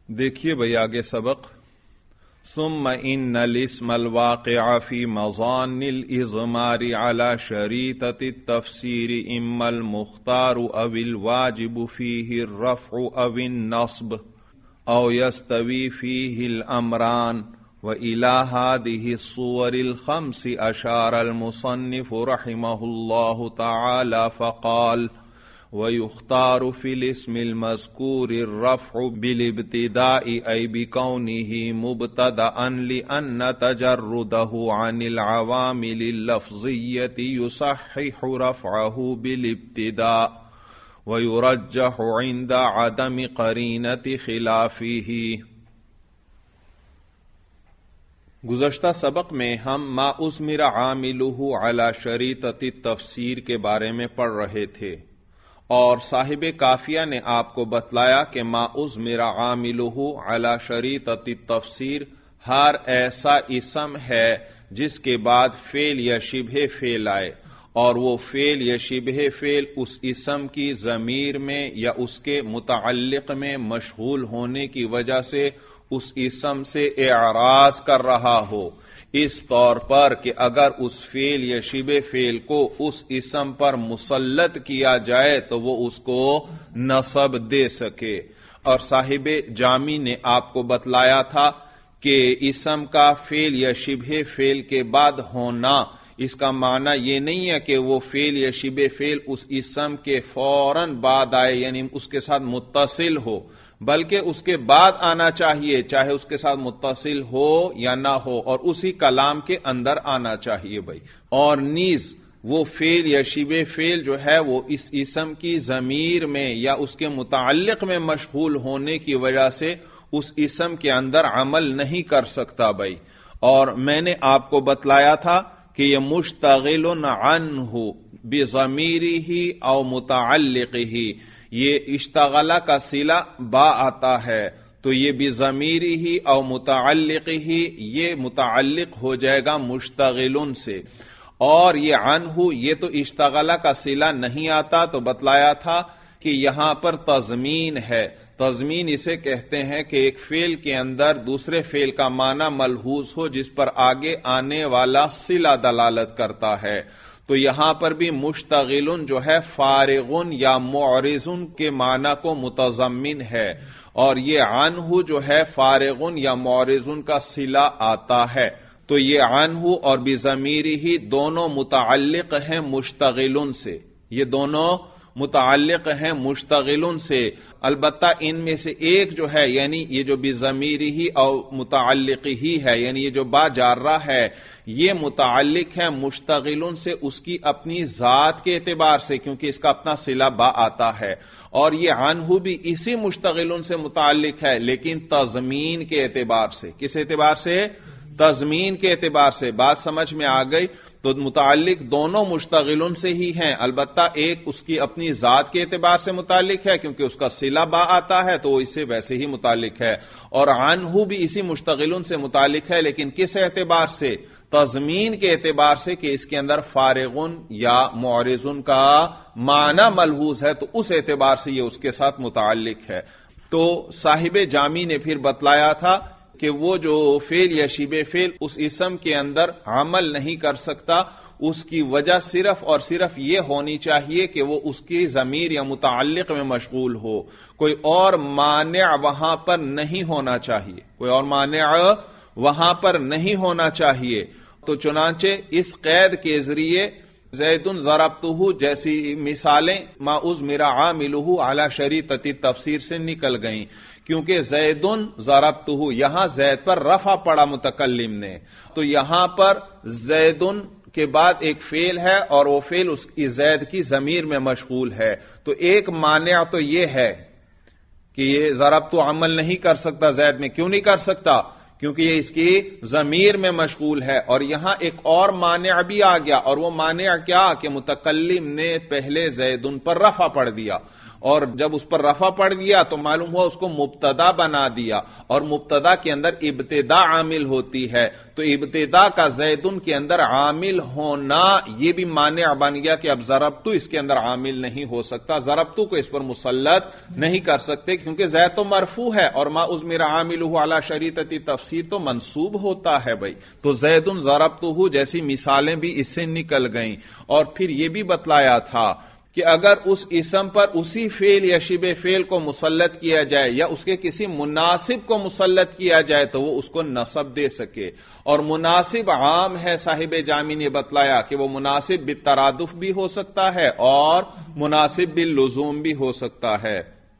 دیکھیے بھائی آگے سبق ثم ان الاسم الواقع في مظان الاضمار على شريطة التفسير اما المختار او الواجب فيه الرفع او النصب او يستوي فيه الامران وإلى هذه الصور الخمس أشار المصنف رحمه الله تعالى فقال ويختار في الاسم المذكور الرفع بالابتداء أي بكونه مبتدأ لأن تجرده عن العوامل اللفظية يصحح رفعه بالابتداء ويرجح عند عدم قرينة خلافه۔ گزشتہ سبق میں ہم ما اضمر عاملہ علی شریطۃ التفسیر کے بارے میں پڑھ رہے تھے اور صاحب کافیہ نے آپ کو بتلایا کہ ما اضمر عاملہ علی شریطۃ التفسیر ہر ایسا اسم ہے جس کے بعد فعل یا شبہ فعل آئے اور وہ فعل یا شبہ فعل اس اسم کی ضمیر میں یا اس کے متعلق میں مشغول ہونے کی وجہ سے اس اسم سے اعراض کر رہا ہو، اس طور پر کہ اگر اس فعل یا شبہ فعل کو اس اسم پر مسلط کیا جائے تو وہ اس کو نصب دے سکے۔ اور صاحب جامی نے آپ کو بتلایا تھا کہ اسم کا فعل یا شبہ فعل کے بعد ہونا اس کا معنی یہ نہیں ہے کہ وہ فعل یا شبہ فعل اس اسم کے فوراً بعد آئے یعنی اس کے ساتھ متصل ہو، بلکہ اس کے بعد آنا چاہیے چاہے اس کے ساتھ متصل ہو یا نہ ہو، اور اسی کلام کے اندر آنا چاہیے بھائی۔ اور نیز وہ فعل یا شبہ فعل جو ہے وہ اس اسم کی ضمیر میں یا اس کے متعلق میں مشغول ہونے کی وجہ سے اس اسم کے اندر عمل نہیں کر سکتا بھائی۔ اور میں نے آپ کو بتلایا تھا کہ یہ مشتغل عنہ بضمیرہ او متعلقہ، یہ اشتغلہ کا صلہ با آتا ہے تو یہ بضمیرہ او متعلقہ یہ متعلق ہو جائے گا مشتغلن سے، اور یہ عنہ یہ تو اشتغلہ کا صلہ نہیں آتا تو بتلایا تھا کہ یہاں پر تضمین ہے۔ تضمین اسے کہتے ہیں کہ ایک فعل کے اندر دوسرے فعل کا معنی ملحوظ ہو جس پر آگے آنے والا صلہ دلالت کرتا ہے، تو یہاں پر بھی مشتغلن جو ہے فارغن یا معرضن کے معنی کو متضمن ہے، اور یہ عنہ جو ہے فارغن یا معرضن کا صلہ آتا ہے، تو یہ عنہ اور بضمیرہ دونوں متعلق ہیں مشتغلن سے، یہ دونوں متعلق ہیں مشتغلن سے، البتہ ان میں سے ایک جو ہے یعنی یہ جو بضمیرہ او متعلق ہی ہے یعنی یہ جو با جارہ ہے یہ متعلق ہے مشتغلن سے اس کی اپنی ذات کے اعتبار سے کیونکہ اس کا اپنا صلہ با آتا ہے، اور یہ عنہ بھی اسی مشتغلن سے متعلق ہے لیکن تضمین کے اعتبار سے۔ کس اعتبار سے؟ تضمین کے اعتبار سے۔ بات سمجھ میں آ گئی؟ تو متعلق دونوں مشتغلن سے ہی ہیں، البتہ ایک اس کی اپنی ذات کے اعتبار سے متعلق ہے کیونکہ اس کا صلہ با آتا ہے تو وہ اسے ویسے ہی متعلق ہے، اور عنہ بھی اسی مشتغلن سے متعلق ہے لیکن کس اعتبار سے؟ تضمین کے اعتبار سے کہ اس کے اندر فارغن یا معرضن کا معنی ملحوظ ہے تو اس اعتبار سے یہ اس کے ساتھ متعلق ہے۔ تو صاحب جامی نے پھر بتلایا تھا کہ وہ جو فعل یا شبہ فعل اس اسم کے اندر عمل نہیں کر سکتا اس کی وجہ صرف اور صرف یہ ہونی چاہیے کہ وہ اس کی ضمیر یا متعلق میں مشغول ہو، کوئی اور مانع وہاں پر نہیں ہونا چاہیے، کوئی اور مانع وہاں پر نہیں ہونا چاہیے۔ تو چنانچہ اس قید کے ذریعے زید ضربتہ جیسی مثالیں ما اضمر عاملہ علی شریطۃ التفسیر سے نکل گئیں، کیونکہ زید ضربتہ یہاں زید پر رفع پڑا متکلم نے، تو یہاں پر زید کے بعد ایک فعل ہے اور وہ فعل اس کی زید کی ضمیر میں مشغول ہے، تو ایک مانع تو یہ ہے کہ یہ ضربتہ عمل نہیں کر سکتا زید میں۔ کیوں نہیں کر سکتا؟ کیونکہ یہ اس کی ضمیر میں مشغول ہے، اور یہاں ایک اور مانع بھی آ گیا، اور وہ مانع کیا کہ متکلم نے پہلے زیدن پر رفع پڑھ دیا، اور جب اس پر رفع پڑ گیا تو معلوم ہوا اس کو مبتدا بنا دیا، اور مبتدا کے اندر ابتدا عامل ہوتی ہے، تو ابتدا کا زیدن کے اندر عامل ہونا یہ بھی مانع بن گیا کہ اب ضربتو اس کے اندر عامل نہیں ہو سکتا، ضربتو کو اس پر مسلط نہیں کر سکتے، کیونکہ زید تو مرفوع ہے اور ما اضمر عاملہ علی شریطۃ تفسیر تو منصوب ہوتا ہے بھائی، تو زید ضربتہ جیسی مثالیں بھی اس سے نکل گئیں۔ اور پھر یہ بھی بتلایا تھا کہ اگر اس اسم پر اسی فعل یا شبہ فعل کو مسلط کیا جائے یا اس کے کسی مناسب کو مسلط کیا جائے تو وہ اس کو نصب دے سکے، اور مناسب عام ہے، صاحب جامی نے بتلایا کہ وہ مناسب بالترادف بھی ہو سکتا ہے اور مناسب باللزوم بھی ہو سکتا ہے،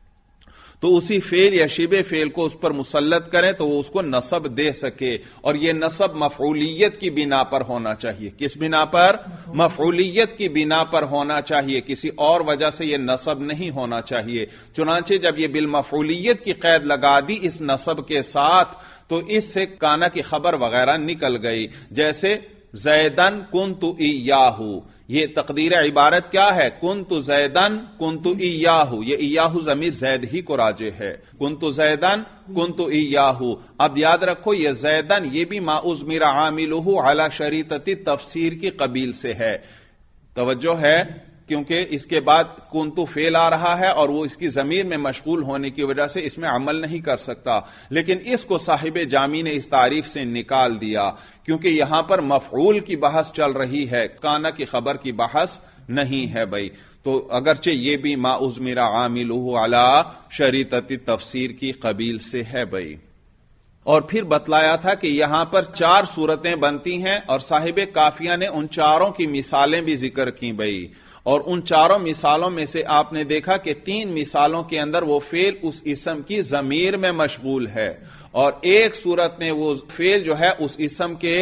تو اسی فعل یا شبہ فعل کو اس پر مسلط کریں تو وہ اس کو نصب دے سکے، اور یہ نصب مفعولیت کی بنا پر ہونا چاہیے۔ کس بنا پر؟ مفعولیت کی بنا پر ہونا چاہیے، کسی اور وجہ سے یہ نصب نہیں ہونا چاہیے۔ چنانچہ جب یہ بالمفعولیت کی قید لگا دی اس نصب کے ساتھ تو اس سے کانا کی خبر وغیرہ نکل گئی، جیسے زیدن کنت ایاہ، یہ تقدیر عبارت کیا ہے؟ کنت زیدن کنت ایاہ، یہ ایاہ ضمیر زید ہی کو راجع ہے، کنت زیدن کنت ایاہ۔ اب یاد رکھو یہ زیدن یہ بھی ما اضمر عاملہ علی شریطۃ تفسیر کی قبیل سے ہے، توجہ ہے، کیونکہ اس کے بعد کنتو فعل آ رہا ہے اور وہ اس کی ضمیر میں مشغول ہونے کی وجہ سے اس میں عمل نہیں کر سکتا، لیکن اس کو صاحب جامی نے اس تعریف سے نکال دیا کیونکہ یہاں پر مفعول کی بحث چل رہی ہے، کانا کی خبر کی بحث نہیں ہے بھائی، تو اگرچہ یہ بھی ما اضمر عاملہ علی شریطۃ تفسیر کی قبیل سے ہے بھائی۔ اور پھر بتلایا تھا کہ یہاں پر 4 صورتیں بنتی ہیں اور صاحب کافیہ نے ان چاروں کی مثالیں بھی ذکر کی بھائی، اور ان چاروں مثالوں میں سے آپ نے دیکھا کہ 3 مثالوں کے اندر وہ فعل اس اسم کی ضمیر میں مشغول ہے، اور ایک صورت میں وہ فعل جو ہے اس اسم کے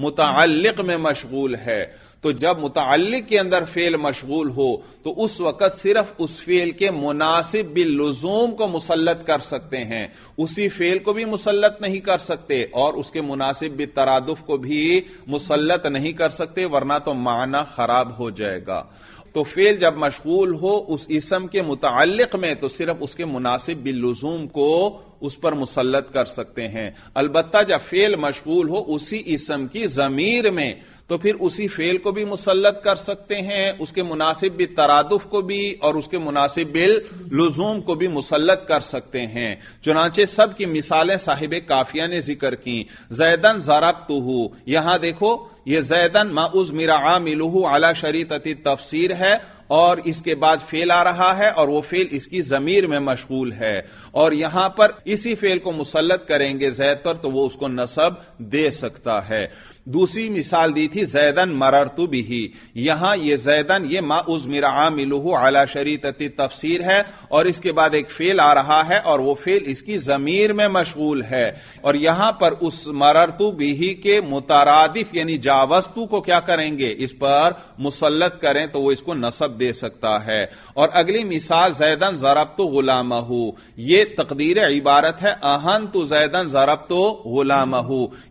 متعلق میں مشغول ہے۔ تو جب متعلق کے اندر فعل مشغول ہو تو اس وقت صرف اس فعل کے مناسب باللزوم کو مسلط کر سکتے ہیں، اسی فعل کو بھی مسلط نہیں کر سکتے اور اس کے مناسب بالترادف کو بھی مسلط نہیں کر سکتے، ورنہ تو معنی خراب ہو جائے گا۔ تو فعل جب مشغول ہو اس اسم کے متعلق میں تو صرف اس کے مناسب باللزوم کو اس پر مسلط کر سکتے ہیں، البتہ جب فعل مشغول ہو اسی اسم کی ضمیر میں تو پھر اسی فعل کو بھی مسلط کر سکتے ہیں، اس کے مناسب بالترادف کو بھی اور اس کے مناسب باللزوم کو بھی مسلط کر سکتے ہیں۔ چنانچہ سب کی مثالیں صاحب کافیہ نے ذکر کی۔ زیدن ضربتہ، یہاں دیکھو یہ زیدن ما اضمر عاملہ علی شریطۃ تفسیر ہے اور اس کے بعد فعل آ رہا ہے اور وہ فعل اس کی ضمیر میں مشغول ہے، اور یہاں پر اسی فعل کو مسلط کریں گے زید پر تو وہ اس کو نصب دے سکتا ہے۔ دوسری مثال دی تھی زیدن مررت بہ، یہاں یہ زیدن یہ ما اضمر عاملہ علی شریطۃ تفسیر ہے اور اس کے بعد ایک فعل آ رہا ہے اور وہ فعل اس کی ضمیر میں مشغول ہے، اور یہاں پر اس مررت بہ کے مترادف یعنی جاوزتو کو کیا کریں گے؟ اس پر مسلط کریں تو وہ اس کو نصب دے سکتا ہے۔ اور اگلی مثال زیدن ضربت غلامہ، یہ تقدیر عبارت ہے اہنت زیدن ضربت غلامہ،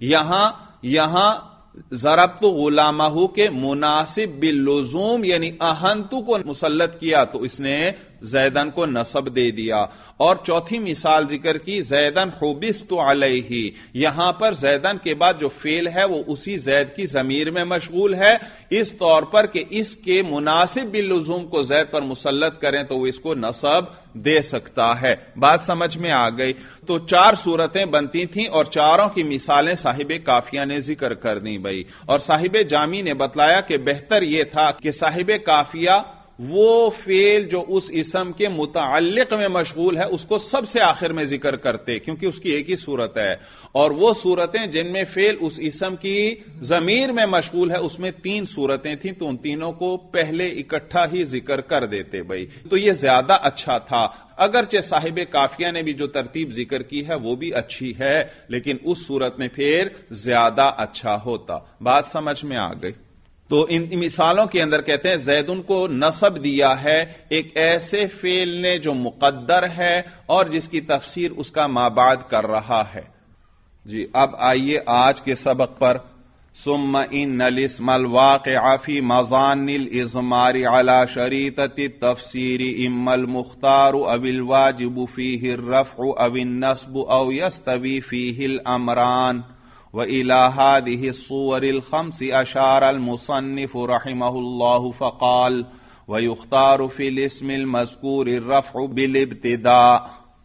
یہاں ضربت غلامہ کے مناسب باللزوم یعنی اہنتو کو مسلط کیا تو اس نے زیدن کو نصب دے دیا۔ اور چوتھی مثال ذکر کی زیدن حبست علیہ، یہاں پر زیدن کے بعد جو فعل ہے وہ اسی زید کی ضمیر میں مشغول ہے، اس طور پر کہ اس کے مناسب باللزوم کو زید پر مسلط کریں تو وہ اس کو نصب دے سکتا ہے۔ بات سمجھ میں آ گئی؟ تو 4 صورتیں بنتی تھیں اور چاروں کی مثالیں صاحب کافیہ نے ذکر کر دیں بھائی، اور صاحب جامی نے بتلایا کہ بہتر یہ تھا کہ صاحب کافیہ وہ فعل جو اس اسم کے متعلق میں مشغول ہے اس کو سب سے آخر میں ذکر کرتے، کیونکہ اس کی ایک ہی صورت ہے، اور وہ صورتیں جن میں فعل اس اسم کی ضمیر میں مشغول ہے اس میں 3 صورتیں تھیں تو ان تینوں کو پہلے اکٹھا ہی ذکر کر دیتے بھائی، تو یہ زیادہ اچھا تھا۔ اگرچہ صاحب کافیہ نے بھی جو ترتیب ذکر کی ہے وہ بھی اچھی ہے لیکن اس صورت میں پھر زیادہ اچھا ہوتا۔ بات سمجھ میں آ گئی؟ تو ان مثالوں کے اندر کہتے ہیں زیدن کو نصب دیا ہے ایک ایسے فعل نے جو مقدر ہے اور جس کی تفسیر اس کا ما بعد کر رہا ہے۔ جی اب آئیے آج کے سبق پر۔ ثم ان الاسم الواقع في مظان الإضمار على شريطة التفسير إما المختار أو الواجب فيه الرفع أو النصب أو يستوي فيه الأمران. وإلى هذه الصور الخمس أشار المصنف رحمه الله فقال: ويختار في الاسم المذكور الرفع بالابتداء.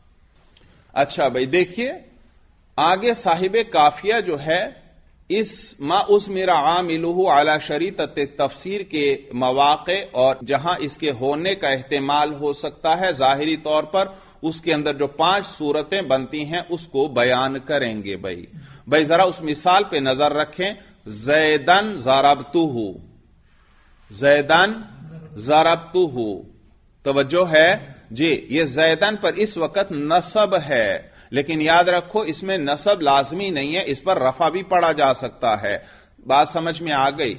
اچھا بھائی دیکھیے آگے صاحب کافیہ جو ہے اس ما اضمر عاملہ علی شریطۃ تفسیر کے مواقع اور جہاں اس کے ہونے کا احتمال ہو سکتا ہے ظاہری طور پر اس کے اندر جو 5 صورتیں بنتی ہیں اس کو بیان کریں گے. بھائی ذرا اس مثال پہ نظر رکھیں. زیدن ضربتہ، زیدن ضربتہ، توجہ ہے جی. یہ زیدن پر اس وقت نصب ہے، لیکن یاد رکھو اس میں نصب لازمی نہیں ہے، اس پر رفع بھی پڑھا جا سکتا ہے. بات سمجھ میں آ گئی.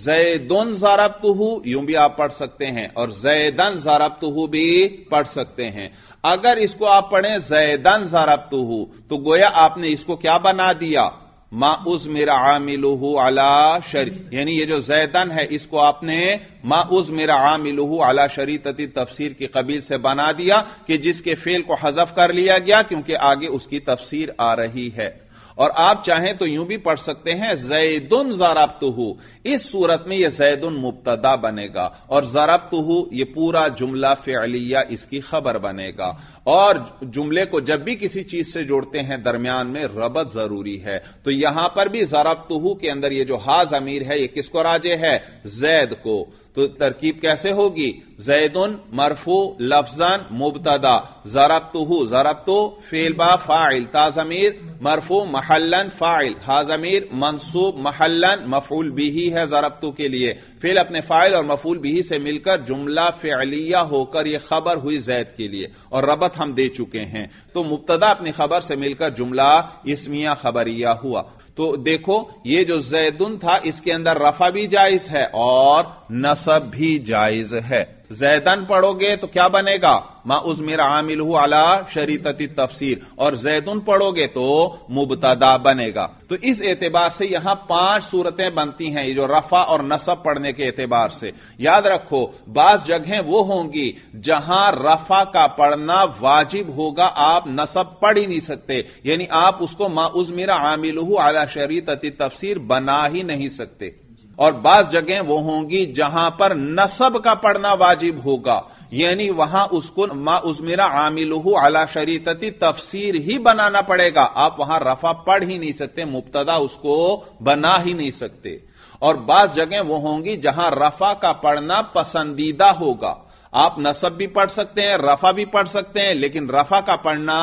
زیدن ضربتہ یوں بھی آپ پڑھ سکتے ہیں اور زیدن ضربتہ بھی پڑھ سکتے ہیں. اگر اس کو آپ پڑھیں زیدن ضربتہ تو گویا آپ نے اس کو کیا بنا دیا؟ ما اضمر عاملہ علی شریط، یعنی یہ جو زیدن ہے اس کو آپ نے ما اضمر عاملہ علی شریطۃ تفسیر کی قبیل سے بنا دیا کہ جس کے فعل کو حذف کر لیا گیا کیونکہ آگے اس کی تفسیر آ رہی ہے. اور آپ چاہیں تو یوں بھی پڑھ سکتے ہیں زیدن ضربتہ. اس صورت میں یہ زیدن مبتدا بنے گا اور ضربتہ یہ پورا جملہ فعلیہ اس کی خبر بنے گا. اور جملے کو جب بھی کسی چیز سے جوڑتے ہیں درمیان میں ربط ضروری ہے. تو یہاں پر بھی ضربتہ کے اندر یہ جو ہا ضمیر ہے یہ کس کو راجع ہے؟ زید کو. تو ترکیب کیسے ہوگی؟ زیدن مرفوع لفظاً مبتدا، ضربتہ ضربتو فعل با فاعل، تا ضمیر مرفوع محلاً فاعل، ہا ضمیر منصوب محلاً مفعول بھی ہے ضربتو کے لیے. فعل اپنے فاعل اور مفعول بھی سے مل کر جملہ فعلیہ ہو کر یہ خبر ہوئی زید کے لیے اور ربط ہم دے چکے ہیں. تو مبتدا اپنی خبر سے مل کر جملہ اسمیہ خبریہ ہوا. تو دیکھو یہ جو زیدن تھا اس کے اندر رفع بھی جائز ہے اور نصب بھی جائز ہے. زیدن پڑھو گے تو کیا بنے گا؟ ما اضمر عاملہ علی شریطۃ تفسیر، اور زیدن پڑھو گے تو مبتدا بنے گا. تو اس اعتبار سے یہاں 5 صورتیں بنتی ہیں یہ جو رفع اور نصب پڑھنے کے اعتبار سے. یاد رکھو بعض جگہیں وہ ہوں گی جہاں رفع کا پڑھنا واجب ہوگا، آپ نصب پڑھ ہی نہیں سکتے، یعنی آپ اس کو ما اضمر عاملہ علی شریطۃ تفسیر بنا ہی نہیں سکتے. اور بعض جگہیں وہ ہوں گی جہاں پر نصب کا پڑھنا واجب ہوگا، یعنی وہاں اس کو ما اضمر عاملہ علی شریطۃ تفسیر ہی بنانا پڑے گا، آپ وہاں رفع پڑھ ہی نہیں سکتے، مبتدا اس کو بنا ہی نہیں سکتے. اور بعض جگہیں وہ ہوں گی جہاں رفع کا پڑھنا پسندیدہ ہوگا، آپ نصب بھی پڑھ سکتے ہیں رفع بھی پڑھ سکتے ہیں، لیکن رفع کا پڑھنا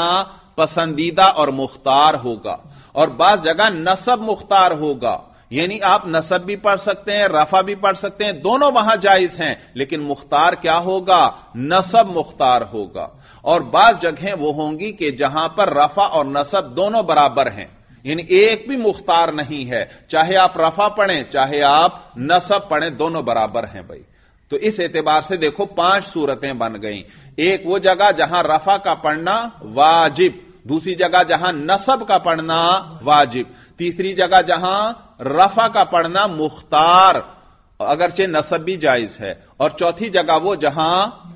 پسندیدہ اور مختار ہوگا. اور بعض جگہ نصب مختار ہوگا، یعنی آپ نصب بھی پڑھ سکتے ہیں رفع بھی پڑھ سکتے ہیں، دونوں وہاں جائز ہیں، لیکن مختار کیا ہوگا؟ نصب مختار ہوگا. اور بعض جگہیں وہ ہوں گی کہ جہاں پر رفع اور نصب دونوں برابر ہیں، یعنی ایک بھی مختار نہیں ہے، چاہے آپ رفع پڑھیں چاہے آپ نصب پڑھیں دونوں برابر ہیں. بھائی تو اس اعتبار سے دیکھو 5 صورتیں بن گئیں. ایک وہ جگہ جہاں رفع کا پڑھنا واجب، دوسری جگہ جہاں نصب کا پڑھنا واجب، تیسری جگہ جہاں رفع کا پڑھنا مختار اگرچہ نصب بھی جائز ہے، اور چوتھی جگہ وہ جہاں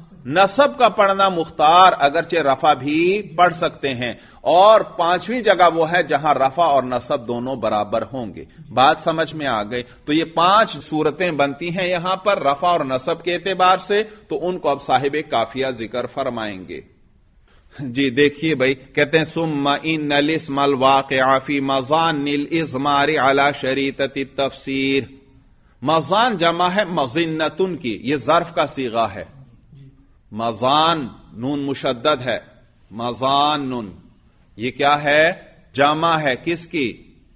نصب کا پڑھنا مختار اگرچہ رفع بھی پڑھ سکتے ہیں، اور 5ویں جگہ وہ ہے جہاں رفع اور نصب دونوں برابر ہوں گے. بات سمجھ میں آ گئی. تو یہ 5 صورتیں بنتی ہیں یہاں پر رفع اور نصب کے اعتبار سے، تو ان کو اب صاحب کافیہ ذکر فرمائیں گے. جی دیکھیے بھائی کہتے ہیں ثم ان الاسم الواقع فی مظان الاضمار علی شریطۃ التفسیر. مظان جمع ہے مظنتن کی، یہ ظرف کا صیغہ ہے. مظان نون مشدد ہے، مظان نون یہ کیا ہے؟ جمع ہے کس کی؟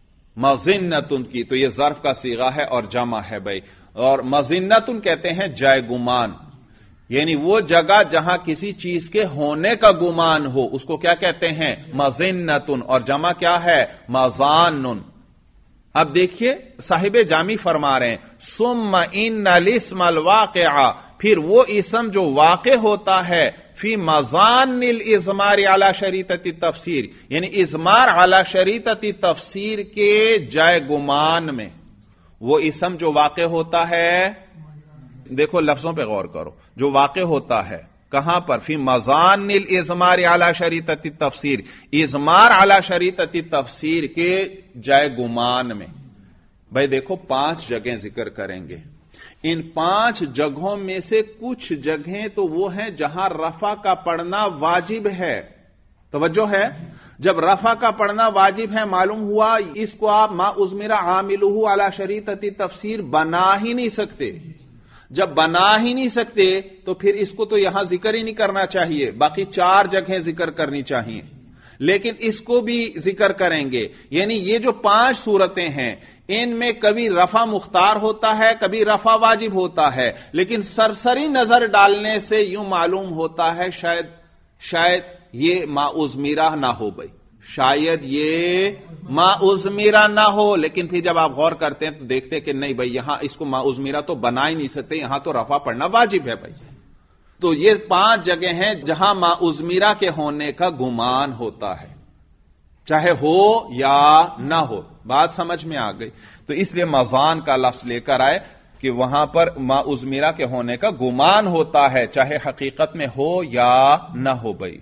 مظنتن کی. تو یہ ظرف کا صیغہ ہے اور جمع ہے بھائی. اور مظنتن کہتے ہیں جائے گمان، یعنی وہ جگہ جہاں کسی چیز کے ہونے کا گمان ہو اس کو کیا کہتے ہیں؟ مظنتن. اور جمع کیا ہے؟ مظان. اب دیکھیے صاحب جامی فرما رہے ہیں ثم ان الاسم الواقع، پھر وہ اسم جو واقع ہوتا ہے فی مظان الاضمار علی شریطۃ تفسیر، یعنی اضمار علی شریطۃ تفسیر کے جائے گمان میں. وہ اسم جو واقع ہوتا ہے، دیکھو لفظوں پہ غور کرو، جو واقع ہوتا ہے کہاں پر؟ فی مضان الازمار علی شریطۃ التفسیر، ازمار علی شریطۃ التفسیر کے جائے گمان میں. بھائی دیکھو 5 جگہیں ذکر کریں گے، ان 5 جگہوں میں سے کچھ جگہیں تو وہ ہیں جہاں رفع کا پڑھنا واجب ہے. توجہ ہے، جب رفع کا پڑھنا واجب ہے معلوم ہوا اس کو آپ ما اضمر عاملہ علی شریطۃ التفسیر بنا ہی نہیں سکتے. جب بنا ہی نہیں سکتے تو پھر اس کو تو یہاں ذکر ہی نہیں کرنا چاہیے، باقی 4 جگہیں ذکر کرنی چاہیے، لیکن اس کو بھی ذکر کریں گے. یعنی یہ جو 5 صورتیں ہیں ان میں کبھی رفع مختار ہوتا ہے، کبھی رفع واجب ہوتا ہے، لیکن سرسری نظر ڈالنے سے یوں معلوم ہوتا ہے شاید یہ ما اضمرہ نہ ہو. بھائی شاید یہ ما اضمرہ نہ ہو، لیکن پھر جب آپ غور کرتے ہیں تو دیکھتے ہیں کہ نہیں بھائی یہاں اس کو ما اضمرہ تو بنا ہی نہیں سکتے، یہاں تو رفع پڑھنا واجب ہے. بھائی تو یہ 5 جگہیں ہیں جہاں ما اضمرہ کے ہونے کا گمان ہوتا ہے، چاہے ہو یا نہ ہو. بات سمجھ میں آ گئی؟ تو اس لیے مضان کا لفظ لے کر آئے کہ وہاں پر ما اضمرہ کے ہونے کا گمان ہوتا ہے، چاہے حقیقت میں ہو یا نہ ہو. بھائی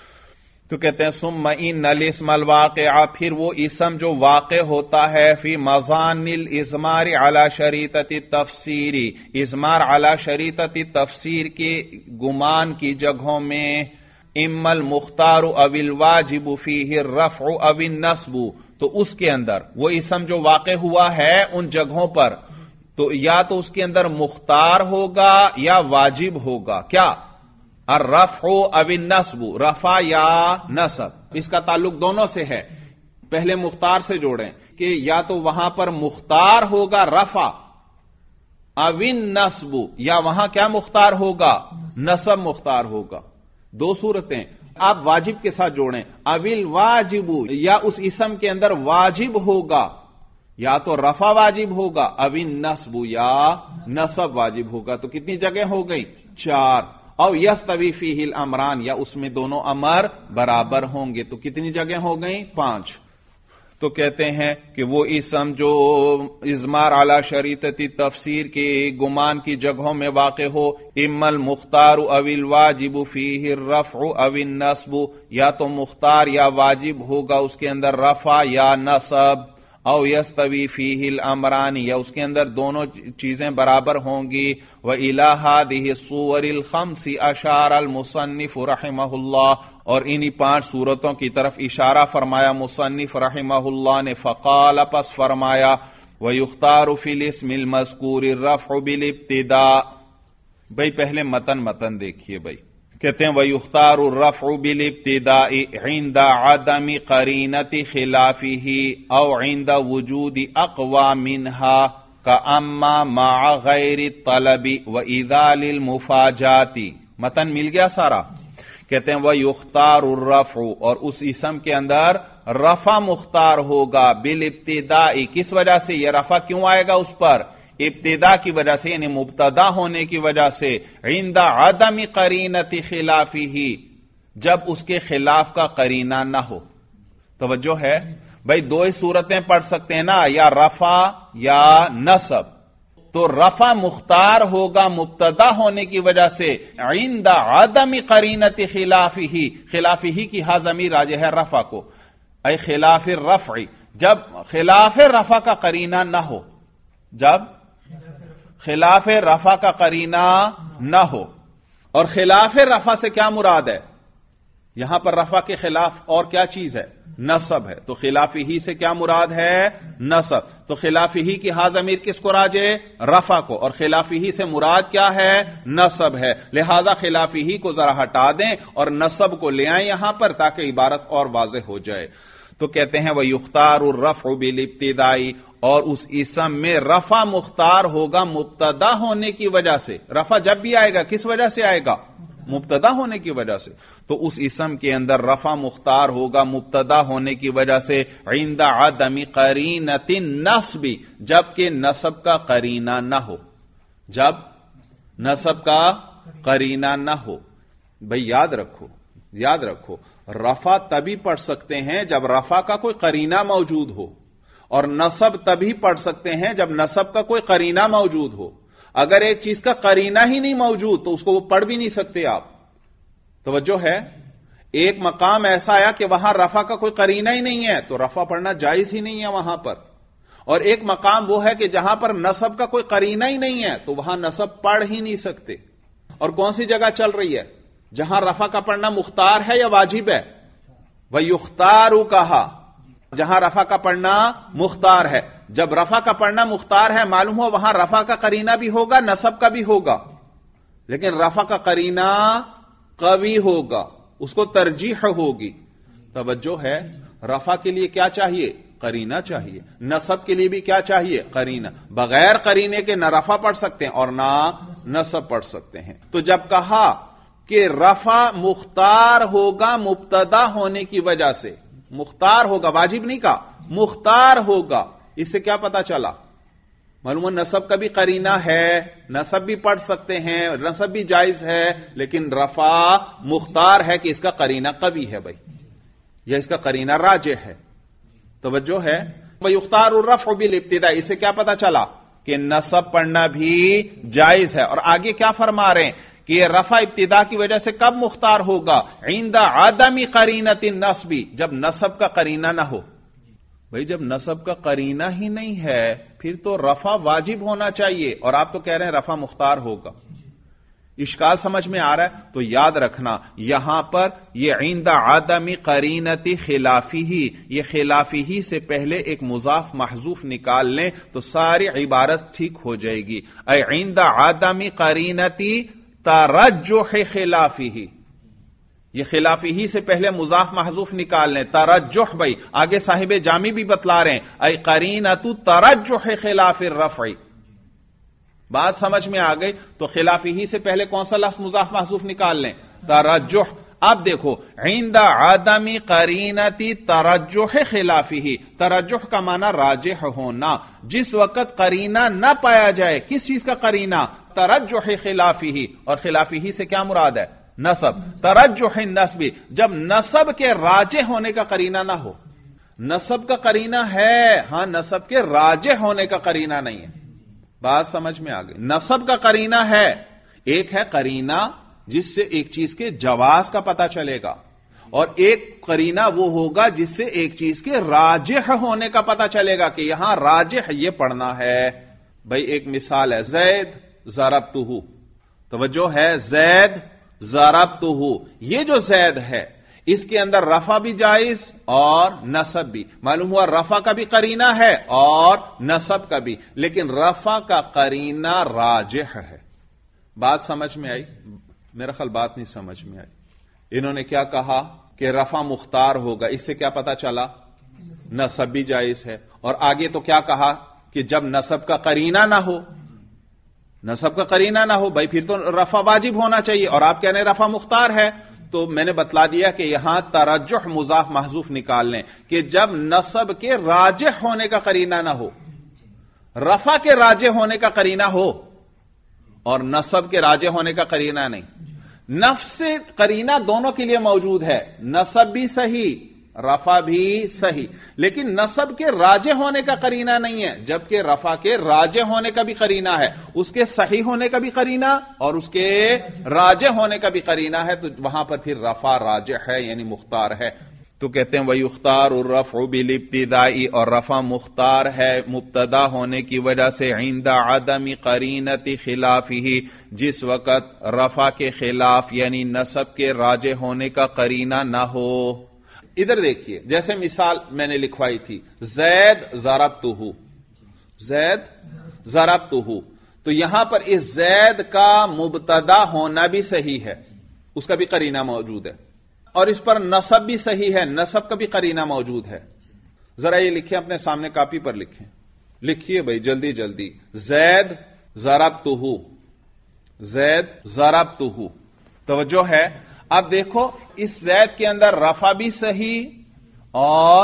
تو کہتے ہیں ثم ان الاسم الواقع، پھر وہ اسم جو واقع ہوتا ہے فی مضان الازمار علی شریطۃ التفسیر، ازمار علی شریطۃ التفسیر کے گمان کی جگہوں میں، اما المختار او الواجب فیہ الرفع او النصب، تو اس کے اندر وہ اسم جو واقع ہوا ہے ان جگہوں پر تو یا تو اس کے اندر مختار ہوگا یا واجب ہوگا. کیا؟ الرفع او النصب، رفع یا نصب. اس کا تعلق دونوں سے ہے. پہلے مختار سے جوڑیں کہ یا تو وہاں پر مختار ہوگا رفع او النصب، یا وہاں کیا مختار ہوگا؟ نصب مختار ہوگا. 2 صورتیں. آپ واجب کے ساتھ جوڑیں، او الواجب، یا اس اسم کے اندر واجب ہوگا، یا تو رفع واجب ہوگا، او النصب یا نصب واجب ہوگا. تو کتنی جگہ ہو گئی؟ 4. او یستوی فیہ الامران، یا اس میں دونوں امر برابر ہوں گے. تو کتنی جگہ ہو گئیں؟ 5. تو کہتے ہیں کہ وہ اسم جو ازمار علی شریطۃ التفسیر کے گمان کی جگہوں میں واقع ہو، اما المختار او الواجب فیہ الرفع او النصب، یا تو مختار یا واجب ہوگا اس کے اندر رفع یا نصب، او یستوی فیہ الامران، یا اس کے اندر دونوں چیزیں برابر ہوں گی. وإلی ہذہ الصور الخمس اشار المصنف رحمہ اللہ، اور انہی 5 صورتوں کی طرف اشارہ فرمایا مصنف رحمہ اللہ نے. فقال، پس فرمایا ویختار فی الاسم المذکور الرفع بالابتداء. بھائی پہلے متن دیکھیے. بھائی کہتے ہیں وَيُخْتَارُ الرَّفْعُ بِالِابْتِدَاءِ عِنْدَ عَدَمِ قَرِينَةِ خِلَافِهِ أَوْ عِنْدَ وُجُودِ أَقْوَى مِنْهَا كَأَمَّا مَعَ غَيْرِ الطَّلَبِ وَإِذَالِ الْمُفَاجَاتِ. متن مل گیا سارا. کہتے ہیں وَيُخْتَارُ الرَّفْعُ، اور اس اسم کے اندر رفع مختار ہوگا بالابتداء. کس وجہ سے یہ رفع کیوں آئے گا اس پر؟ ابتدا کی وجہ سے، یعنی مبتدا ہونے کی وجہ سے. عند عدم قرینۃ خلافہ، جب اس کے خلاف کا قرینہ نہ ہو. توجہ ہے بھائی، 2 ہی صورتیں پڑھ سکتے ہیں نا، یا رفع یا نصب. تو رفع مختار ہوگا مبتدا ہونے کی وجہ سے عند عدم قرینۃ خلافہ. خلافہ کی ہا ضمیر راجع ہے رفع کو، اے خلاف الرفع، جب خلاف رفع کا قرینہ نہ ہو، جب خلاف رفع کا قرینہ نہ ہو. اور خلاف رفع سے کیا مراد ہے؟ یہاں پر رفع کے خلاف اور کیا چیز ہے؟ نصب ہے. تو خلاف ہی سے کیا مراد ہے؟ نصب. تو خلاف ہی کی ہا ضمیر کس کو راجع؟ رفع کو. اور خلاف ہی سے مراد کیا ہے؟ نصب ہے. لہذا خلاف ہی کو ذرا ہٹا دیں اور نصب کو لے آئیں یہاں پر تاکہ عبارت اور واضح ہو جائے. تو کہتے ہیں وَيُخْتَارُ الرَّفْعُ بِالِابْتِدَاءِ، اور اس اسم میں رفع مختار ہوگا مبتدا ہونے کی وجہ سے. رفع جب بھی آئے گا کس وجہ سے آئے گا؟ مبتدا ہونے کی وجہ سے. تو اس اسم کے اندر رفع مختار ہوگا مبتدا ہونے کی وجہ سے عند عدم قرینۃ النصب، جبکہ نصب کا قرینہ نہ ہو. جب نصب کا قرینہ نہ ہو. بھئی یاد رکھو رفع تبھی پڑھ سکتے ہیں جب رفع کا کوئی قرینہ موجود ہو. اور نصب تبھی پڑھ سکتے ہیں جب نصب کا کوئی قرینہ موجود ہو. اگر ایک چیز کا قرینہ ہی نہیں موجود تو اس کو وہ پڑھ بھی نہیں سکتے آپ. توجہ ہے؟ ایک مقام ایسا آیا کہ وہاں رفع کا کوئی قرینہ ہی نہیں ہے تو رفع پڑھنا جائز ہی نہیں ہے وہاں پر. اور ایک مقام وہ ہے کہ جہاں پر نصب کا کوئی قرینہ ہی نہیں ہے تو وہاں نصب پڑھ ہی نہیں سکتے. اور کون سی جگہ چل رہی ہے؟ جہاں رفع کا پڑھنا مختار ہے یا واجب ہے؟ وَيُخْتَارُ کہا جہاں رفع کا پڑھنا مختار ہے. جب رفع کا پڑھنا مختار ہے معلوم ہو وہاں رفع کا قرینہ بھی ہوگا نصب کا بھی ہوگا, لیکن رفع کا قرینہ قوی ہوگا, اس کو ترجیح ہوگی. توجہ ہے؟ رفع کے لیے کیا چاہیے؟ قرینہ چاہیے. نصب کے لیے بھی کیا چاہیے؟ قرینہ. بغیر قرینے کے نہ رفع پڑھ سکتے ہیں اور نہ نصب پڑھ سکتے ہیں. تو جب کہا کہ رفع مختار ہوگا مبتدا ہونے کی وجہ سے, مختار ہوگا, واجب نہیں کہا, مختار ہوگا, اس سے کیا پتا چلا؟ معلوم ہے نصب کا بھی قرینہ ہے, نصب بھی پڑھ سکتے ہیں, نصب بھی جائز ہے, لیکن رفع مختار ہے کہ اس کا قرینہ قوی ہے بھائی, یا اس کا قرینہ راجح ہے. توجہ ہے؟ وَيُخْتَارُ الرَّفْعُ بِالْابْتِدَاءِ, اس سے کیا پتا چلا کہ نصب پڑھنا بھی جائز ہے. اور آگے کیا فرما رہے ہیں کہ یہ رفع ابتدا کی وجہ سے کب مختار ہوگا؟ عند عدم قرینۃ النصب, جب نصب کا قرینہ نہ ہو. بھئی جب نصب کا قرینہ ہی نہیں ہے پھر تو رفع واجب ہونا چاہیے, اور آپ تو کہہ رہے ہیں رفع مختار ہوگا. اشکال سمجھ میں آ رہا ہے؟ تو یاد رکھنا یہاں پر یہ عند عدم قرینۃ خلافی, یہ خلافی سے پہلے ایک مضاف محذوف نکال لیں تو ساری عبارت ٹھیک ہو جائے گی. اے عند عدم قرینۃ ترجح خلافی, یہ خلافی ہی سے پہلے مضاف محذوف نکال لیں. ترجح بھائی آگے صاحب جامی بھی بتلا رہے ہیں اے قرینۃ ترجح خلاف الرفع. بات سمجھ میں آ گئی؟ تو خلافی ہی سے پہلے کون سا لفظ مضاف محذوف نکال لیں؟ ترجح. اب دیکھو عند عدم قرینۃ ترجح خلافی, ترجح کا معنی راجح ہونا. جس وقت قرینہ نہ پایا جائے, کس چیز کا قرینہ؟ ترجح خلافی. اور خلافی ہی سے کیا مراد ہے؟ نصب. ترجح النصب, جب نصب کے راجح ہونے کا قرینہ نہ ہو. نصب کا قرینہ ہے, ہاں نصب کے راجح ہونے کا قرینہ نہیں ہے. بات سمجھ میں آ گئی؟ نصب کا قرینہ ہے, ایک ہے قرینہ جس سے ایک چیز کے جواز کا پتہ چلے گا, اور ایک قرینہ وہ ہوگا جس سے ایک چیز کے راجح ہونے کا پتہ چلے گا کہ یہاں راجح یہ پڑھنا ہے. بھائی ایک مثال ہے, زید ضربتہ. توجہ ہے؟ زید ضربتہ, یہ جو زید ہے اس کے اندر رفع بھی جائز اور نصب بھی. معلوم ہوا رفع کا بھی قرینہ ہے اور نصب کا بھی, لیکن رفع کا قرینہ راجح ہے. بات سمجھ میں آئی؟ میرا خیال بات نہیں سمجھ میں آئی. انہوں نے کیا کہا کہ رفع مختار ہوگا, اس سے کیا پتا چلا؟ نصب بھی جائز ہے. اور آگے تو کیا کہا کہ جب نصب کا قرینہ نہ ہو, نصب کا قرینہ نہ ہو بھائی پھر تو رفع واجب ہونا چاہیے, اور آپ کہہ رہے ہیں رفع مختار ہے. تو میں نے بتلا دیا کہ یہاں ترجح مضاف محذوف نکال لیں کہ جب نصب کے راجح ہونے کا قرینہ نہ ہو, رفع کے راجح ہونے کا قرینہ ہو اور نصب کے راجح ہونے کا قرینہ نہیں. نفس قرینہ دونوں کے لیے موجود ہے, نصب بھی صحیح رفع بھی صحیح, لیکن نصب کے راجح ہونے کا قرینہ نہیں ہے, جبکہ رفع کے راجح ہونے کا بھی قرینہ ہے. اس کے صحیح ہونے کا بھی قرینہ اور اس کے راجح ہونے کا بھی قرینہ ہے, تو وہاں پر پھر رفع راجح ہے یعنی مختار ہے. تو کہتے ہیں وَيُخْتَارُ الرَّفْعُ بِالْابْتِدَاءِ, اور رفع مختار ہے مبتدا ہونے کی وجہ سے, عند عدم قرینۃ خلافہ, جس وقت رفع کے خلاف یعنی نصب کے راجح ہونے کا قرینہ نہ ہو. ادھر دیکھیے, جیسے مثال میں نے لکھوائی تھی, زید ضربتہ, زید ضربتہ, تو یہاں پر اس زید کا مبتدا ہونا بھی صحیح ہے, اس کا بھی قرینہ موجود ہے, اور اس پر نصب بھی صحیح ہے, نصب کا بھی قرینہ موجود ہے. ذرا یہ لکھیں اپنے سامنے کاپی پر لکھیں, لکھیے بھائی جلدی جلدی. زید ضربتہ, زید ضربتہ. توجہ ہے؟ اب دیکھو اس زید کے اندر رفع بھی صحیح اور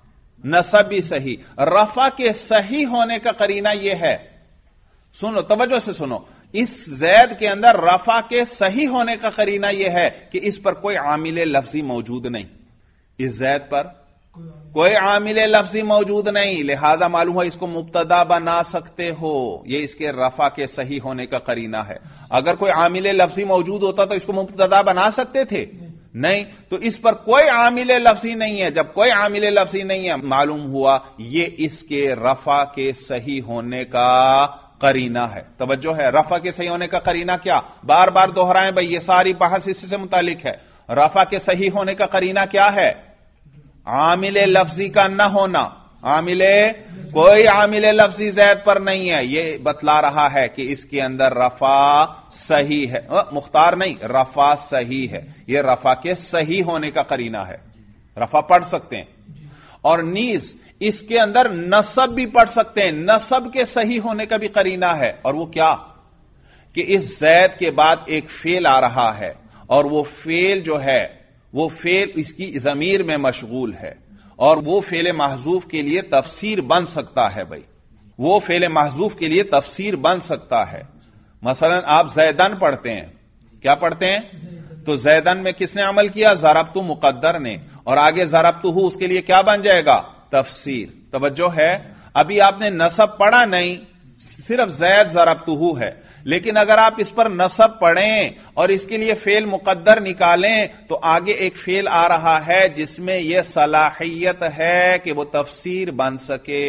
نصب بھی صحیح. رفع کے صحیح ہونے کا قرینہ یہ ہے, سنو توجہ سے سنو, اس زید کے اندر رفع کے صحیح ہونے کا قرینہ یہ ہے کہ اس پر کوئی عامل لفظی موجود نہیں. اس زید پر کوئی عامل لفظی موجود نہیں، لہذا معلوم ہے اس کو مبتدا بنا سکتے ہو، یہ اس کے رفع کے صحیح ہونے کا قرینہ ہے۔ اگر کوئی عامل لفظی موجود ہوتا تو اس کو مبتدا بنا سکتے تھے؟ نہیں، تو اس پر کوئی عامل لفظی نہیں ہے۔ جب کوئی عامل لفظی نہیں ہے، معلوم ہوا یہ اس کے رفع کے صحیح ہونے کا قرینہ ہے۔ توجہ ہے، رفع کے صحیح ہونے کا قرینہ کیا؟ بار بار دوہرائیں بھائی، یہ ساری بحث اس سے متعلق ہے۔ رفع کے صحیح ہونے کا قرینہ کیا ہے؟ عامل لفظی کا نہ ہونا۔ کوئی عامل لفظی زید پر نہیں ہے، یہ بتلا رہا ہے کہ اس کے اندر رفع صحیح ہے، مختار نہیں، رفع صحیح ہے۔ یہ رفع کے صحیح ہونے کا قرینہ ہے، رفع پڑھ سکتے ہیں۔ اور نیز اس کے اندر نصب بھی پڑھ سکتے ہیں، نصب کے صحیح ہونے کا بھی قرینہ ہے۔ اور وہ کیا؟ کہ اس زید کے بعد ایک فعل آ رہا ہے، اور وہ فعل جو ہے، وہ فعل اس کی ضمیر میں مشغول ہے، اور وہ فعل محذوف کے لیے تفسیر بن سکتا ہے بھائی، وہ فعل محذوف کے لیے تفسیر بن سکتا ہے۔ مثلا آپ زیدن پڑھتے ہیں، کیا پڑھتے ہیں؟ تو زیدن میں کس نے عمل کیا؟ ضربت مقدر نے، اور آگے ضربت ہو اس کے لیے کیا بن جائے گا؟ تفسیر۔ توجہ ہے، ابھی آپ نے نصب پڑھا نہیں، صرف زید ضربت ہو ہے، لیکن اگر آپ اس پر نصب پڑھیں اور اس کے لیے فعل مقدر نکالیں تو آگے ایک فعل آ رہا ہے جس میں یہ صلاحیت ہے کہ وہ تفسیر بن سکے،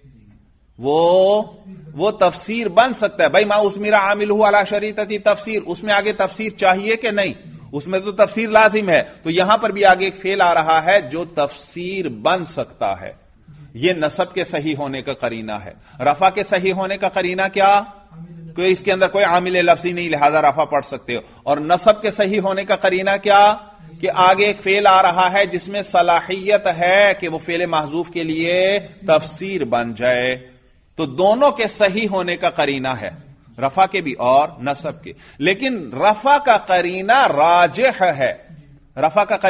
وہ تفسیر بن سکتا ہے۔ بھائی ما اسمرا عامل ہو علی شریطتی تفسیر، اس میں آگے تفسیر چاہیے کہ نہیں؟ اس میں تو تفسیر لازم ہے، تو یہاں پر بھی آگے ایک فعل آ رہا ہے جو تفسیر بن سکتا ہے۔ یہ نصب کے صحیح ہونے کا قرینہ ہے۔ رفع کے صحیح ہونے کا قرینہ کیا؟ کہ اس کے اندر کوئی عامل لفظی نہیں، لہذا رفع پڑھ سکتے ہو۔ اور نصب کے صحیح ہونے کا قرینہ کیا؟ کہ آگے ایک فعل آ رہا ہے جس میں صلاحیت ہے کہ وہ فعل محذوف کے لیے تفسیر بن جائے۔ تو دونوں کے صحیح ہونے کا قرینہ ہے، رفع کے بھی اور نصب کے۔ لیکن رفع کا قرینہ راجح ہے، رفع کا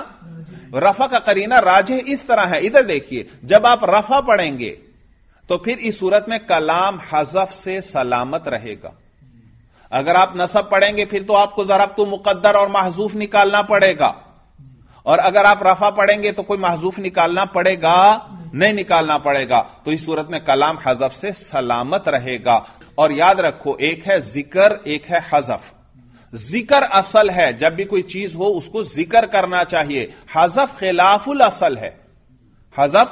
قرینہ راجح اس طرح ہے، ادھر دیکھیے، جب آپ رفع پڑھیں گے تو پھر اس صورت میں کلام حذف سے سلامت رہے گا۔ اگر آپ نصب پڑھیں گے پھر تو آپ کو ضربت مقدر اور محذوف نکالنا پڑے گا، اور اگر آپ رفع پڑھیں گے تو کوئی محذوف نکالنا پڑے گا؟ نہیں نکالنا پڑے گا۔ تو اس صورت میں کلام حذف سے سلامت رہے گا۔ اور یاد رکھو، ایک ہے ذکر، ایک ہے حذف۔ ذکر اصل ہے، جب بھی کوئی چیز ہو اس کو ذکر کرنا چاہیے۔ حذف خلاف الاصل ہے، حذف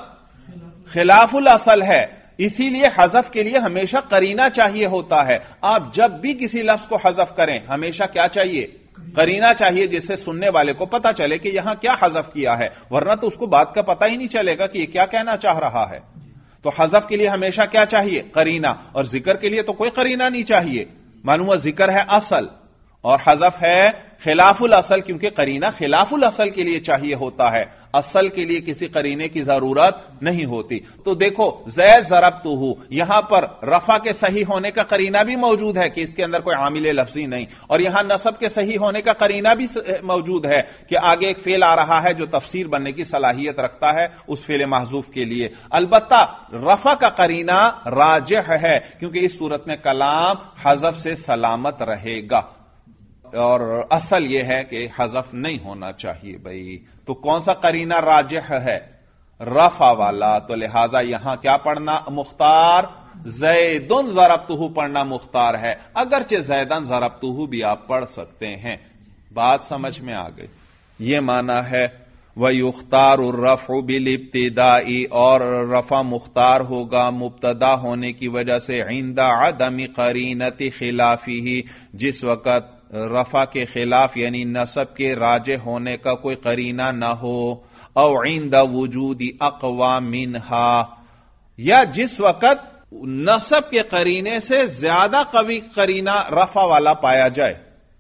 خلاف الاصل ہے، اسی لیے حذف کے لیے ہمیشہ قرینہ چاہیے ہوتا ہے۔ آپ جب بھی کسی لفظ کو حذف کریں ہمیشہ کیا چاہیے؟ قرینہ چاہیے، جس سے سننے والے کو پتا چلے کہ یہاں کیا حذف کیا ہے، ورنہ تو اس کو بات کا پتہ ہی نہیں چلے گا کہ یہ کیا کہنا چاہ رہا ہے۔ تو حذف کے لیے ہمیشہ کیا چاہیے؟ قرینہ، اور ذکر کے لیے تو کوئی قرینہ نہیں چاہیے۔ معلوم ہے ذکر ہے اصل اور حذف ہے خلاف الاصل، کیونکہ قرینہ خلاف الاصل کے لیے چاہیے ہوتا ہے، اصل کے لیے کسی قرینے کی ضرورت نہیں ہوتی۔ تو دیکھو زید ضربتہ، یہاں پر رفع کے صحیح ہونے کا قرینہ بھی موجود ہے کہ اس کے اندر کوئی عامل لفظی نہیں، اور یہاں نصب کے صحیح ہونے کا قرینہ بھی موجود ہے کہ آگے ایک فعل آ رہا ہے جو تفسیر بننے کی صلاحیت رکھتا ہے اس فعل محذوف کے لیے۔ البتہ رفع کا قرینہ راجح ہے کیونکہ اس صورت میں کلام حذف سے سلامت رہے گا، اور اصل یہ ہے کہ حذف نہیں ہونا چاہیے بھائی۔ تو کون سا قرینہ راجح ہے؟ رفع والا۔ تو لہذا یہاں کیا پڑھنا مختار؟ زیدن ضربتہ پڑھنا مختار ہے، اگرچہ زیدن ضربتہ بھی آپ پڑھ سکتے ہیں۔ بات سمجھ میں آ گئی؟ یہ معنی ہے وَيُخْتَارُ الرَّفْعُ بِالِابْتِدَاءِ، اور رفع مختار ہوگا مبتدا ہونے کی وجہ سے، عند عدم قرینۃ خلافہ، جس وقت رفع کے خلاف یعنی نصب کے راجح ہونے کا کوئی قرینہ نہ ہو، او عند وجود اقوی منہا، یا جس وقت نصب کے قرینے سے زیادہ قوی قرینہ رفع والا پایا جائے۔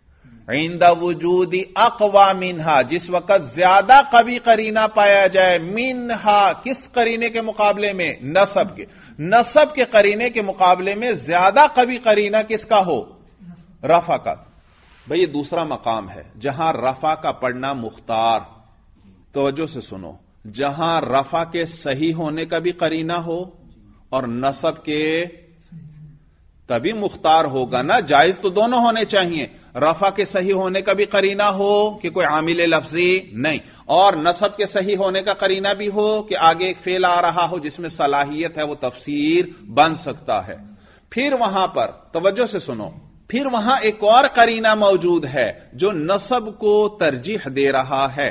عند وجود اقوی منہا، جس وقت زیادہ قوی قرینہ پایا جائے، منہا کس قرینے کے مقابلے میں؟ نصب کے۔ نصب کے قرینے کے مقابلے میں زیادہ قوی قرینہ کس کا ہو؟ رفع کا۔ بھئی یہ دوسرا مقام ہے جہاں رفع کا پڑھنا مختار، توجہ سے سنو، جہاں رفع کے صحیح ہونے کا بھی قرینہ ہو اور نصب کے تبھی مختار ہوگا نا، جائز تو دونوں ہونے چاہیے۔ رفع کے صحیح ہونے کا بھی قرینہ ہو کہ کوئی عامل لفظی نہیں، اور نصب کے صحیح ہونے کا قرینہ بھی ہو کہ آگے ایک فعل آ رہا ہو جس میں صلاحیت ہے وہ تفسیر بن سکتا ہے۔ پھر وہاں پر توجہ سے سنو، پھر وہاں ایک اور قرینہ موجود ہے جو نصب کو ترجیح دے رہا ہے،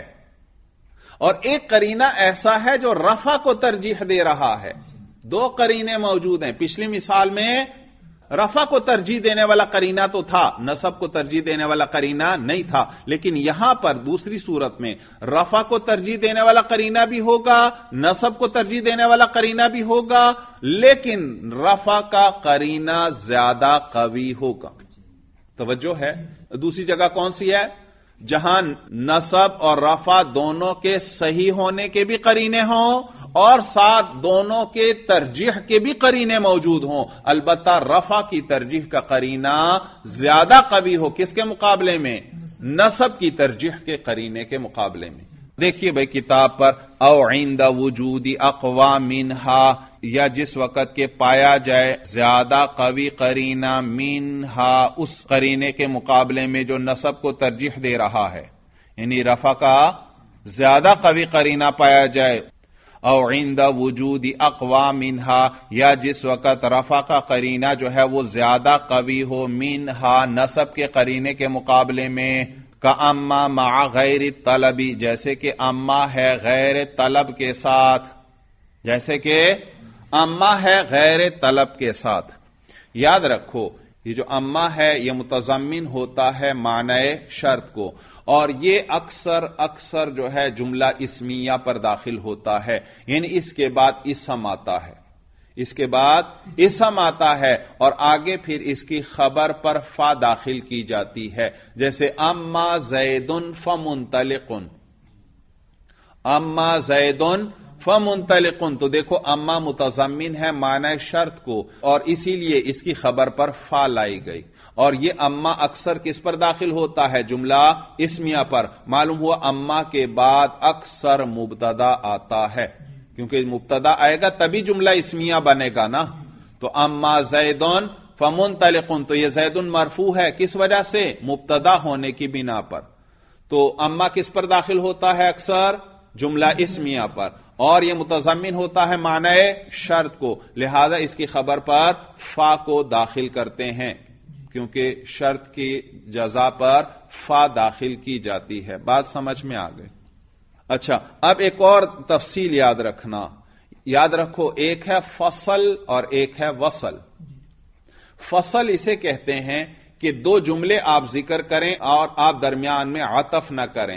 اور ایک قرینہ ایسا ہے جو رفع کو ترجیح دے رہا ہے۔ دو قرینے موجود ہیں۔ پچھلی مثال میں رفع کو ترجیح دینے والا قرینہ تو تھا، نصب کو ترجیح دینے والا قرینہ نہیں تھا، لیکن یہاں پر دوسری صورت میں رفع کو ترجیح دینے والا قرینہ بھی ہوگا، نصب کو ترجیح دینے والا قرینہ بھی ہوگا، لیکن رفع کا قرینہ زیادہ قوی ہوگا۔ توجہ ہے؟ دوسری جگہ کون سی ہے؟ جہاں نصب اور رفع دونوں کے صحیح ہونے کے بھی قرینے ہوں اور ساتھ دونوں کے ترجیح کے بھی قرینے موجود ہوں، البتہ رفع کی ترجیح کا قرینہ زیادہ قوی ہو، کس کے مقابلے میں؟ نصب کی ترجیح کے قرینے کے مقابلے میں۔ دیکھیے بھائی کتاب پر، او عند وجود اقوا منہا، یا جس وقت کے پایا جائے زیادہ قوی قرینہ منہا، اس قرینے کے مقابلے میں جو نصب کو ترجیح دے رہا ہے، یعنی رفع کا زیادہ قوی قرینہ پایا جائے، او عند وجود اقوا منہا، یا جس وقت رفع کا قرینہ جو ہے وہ زیادہ قوی ہو منہا، نصب کے قرینے کے مقابلے میں، کا اما مع غیر طلبی، جیسے کہ اما ہے غیر طلب کے ساتھ، جیسے کہ اما ہے غیر طلب کے ساتھ۔ یاد رکھو یہ جو اما ہے یہ متضمن ہوتا ہے معنی شرط کو، اور یہ اکثر جو ہے جملہ اسمیہ پر داخل ہوتا ہے، یعنی اس کے بعد اسم آتا ہے، اس کے بعد اسم آتا ہے اور آگے پھر اس کی خبر پر فا داخل کی جاتی ہے، جیسے اما زید فمنطلق، اما زید فمنطلق، تو دیکھو اما متضمن ہے معنی شرط کو اور اسی لیے اس کی خبر پر فا لائی گئی، اور یہ اما اکثر کس پر داخل ہوتا ہے؟ جملہ اسمیہ پر۔ معلوم ہوا اما کے بعد اکثر مبتدا آتا ہے، کیونکہ مبتدا آئے گا تبھی جملہ اسمیہ بنے گا نا۔ تو اما زیدن فمنطلق، تو یہ زیدن مرفوع ہے کس وجہ سے؟ مبتدا ہونے کی بنا پر۔ تو اما کس پر داخل ہوتا ہے اکثر؟ جملہ اسمیہ پر، اور یہ متضمن ہوتا ہے معنی شرط کو، لہذا اس کی خبر پر فا کو داخل کرتے ہیں، کیونکہ شرط کی جزا پر فا داخل کی جاتی ہے۔ بات سمجھ میں آ گئی؟ اچھا، اب ایک اور تفصیل یاد رکھنا، یاد رکھو ایک ہے فصل اور ایک ہے وصل۔ فصل اسے کہتے ہیں کہ دو جملے آپ ذکر کریں اور آپ درمیان میں عطف نہ کریں۔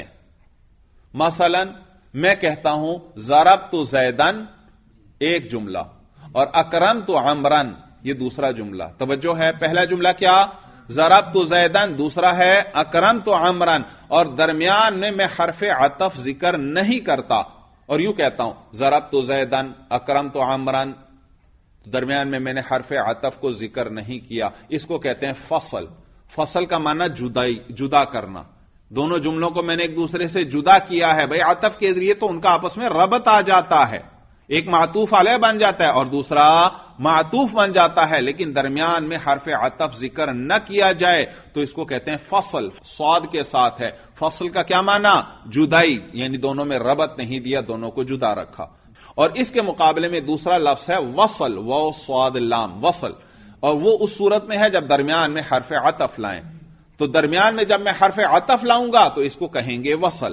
مثلا میں کہتا ہوں ضربت زیدن، ایک جملہ، اور اکرمت عمرن، یہ دوسرا جملہ۔ توجہ ہے، پہلا جملہ کیا؟ ضربت زیدن، دوسرا ہے اکرمت عمرن، اور درمیان میں حرف عطف ذکر نہیں کرتا اور یوں کہتا ہوں ضربت زیدن اکرمت عمرن، درمیان میں نے حرف عطف کو ذکر نہیں کیا، اس کو کہتے ہیں فصل۔ فصل کا معنی جدا کرنا، دونوں جملوں کو میں نے ایک دوسرے سے جدا کیا ہے، بھائی عطف کے ذریعے تو ان کا آپس میں ربط آ جاتا ہے، ایک معطوف علیہ بن جاتا ہے اور دوسرا معطوف بن جاتا ہے، لیکن درمیان میں حرف عطف ذکر نہ کیا جائے تو اس کو کہتے ہیں فصل، صاد کے ساتھ ہے۔ فصل کا کیا معنی؟ جدائی، یعنی دونوں میں ربط نہیں دیا، دونوں کو جدا رکھا۔ اور اس کے مقابلے میں دوسرا لفظ ہے وصل، واو صاد لام، وصل، اور وہ اس صورت میں ہے جب درمیان میں حرف عطف لائیں۔ تو درمیان میں جب میں حرف عطف لاؤں گا تو اس کو کہیں گے وصل۔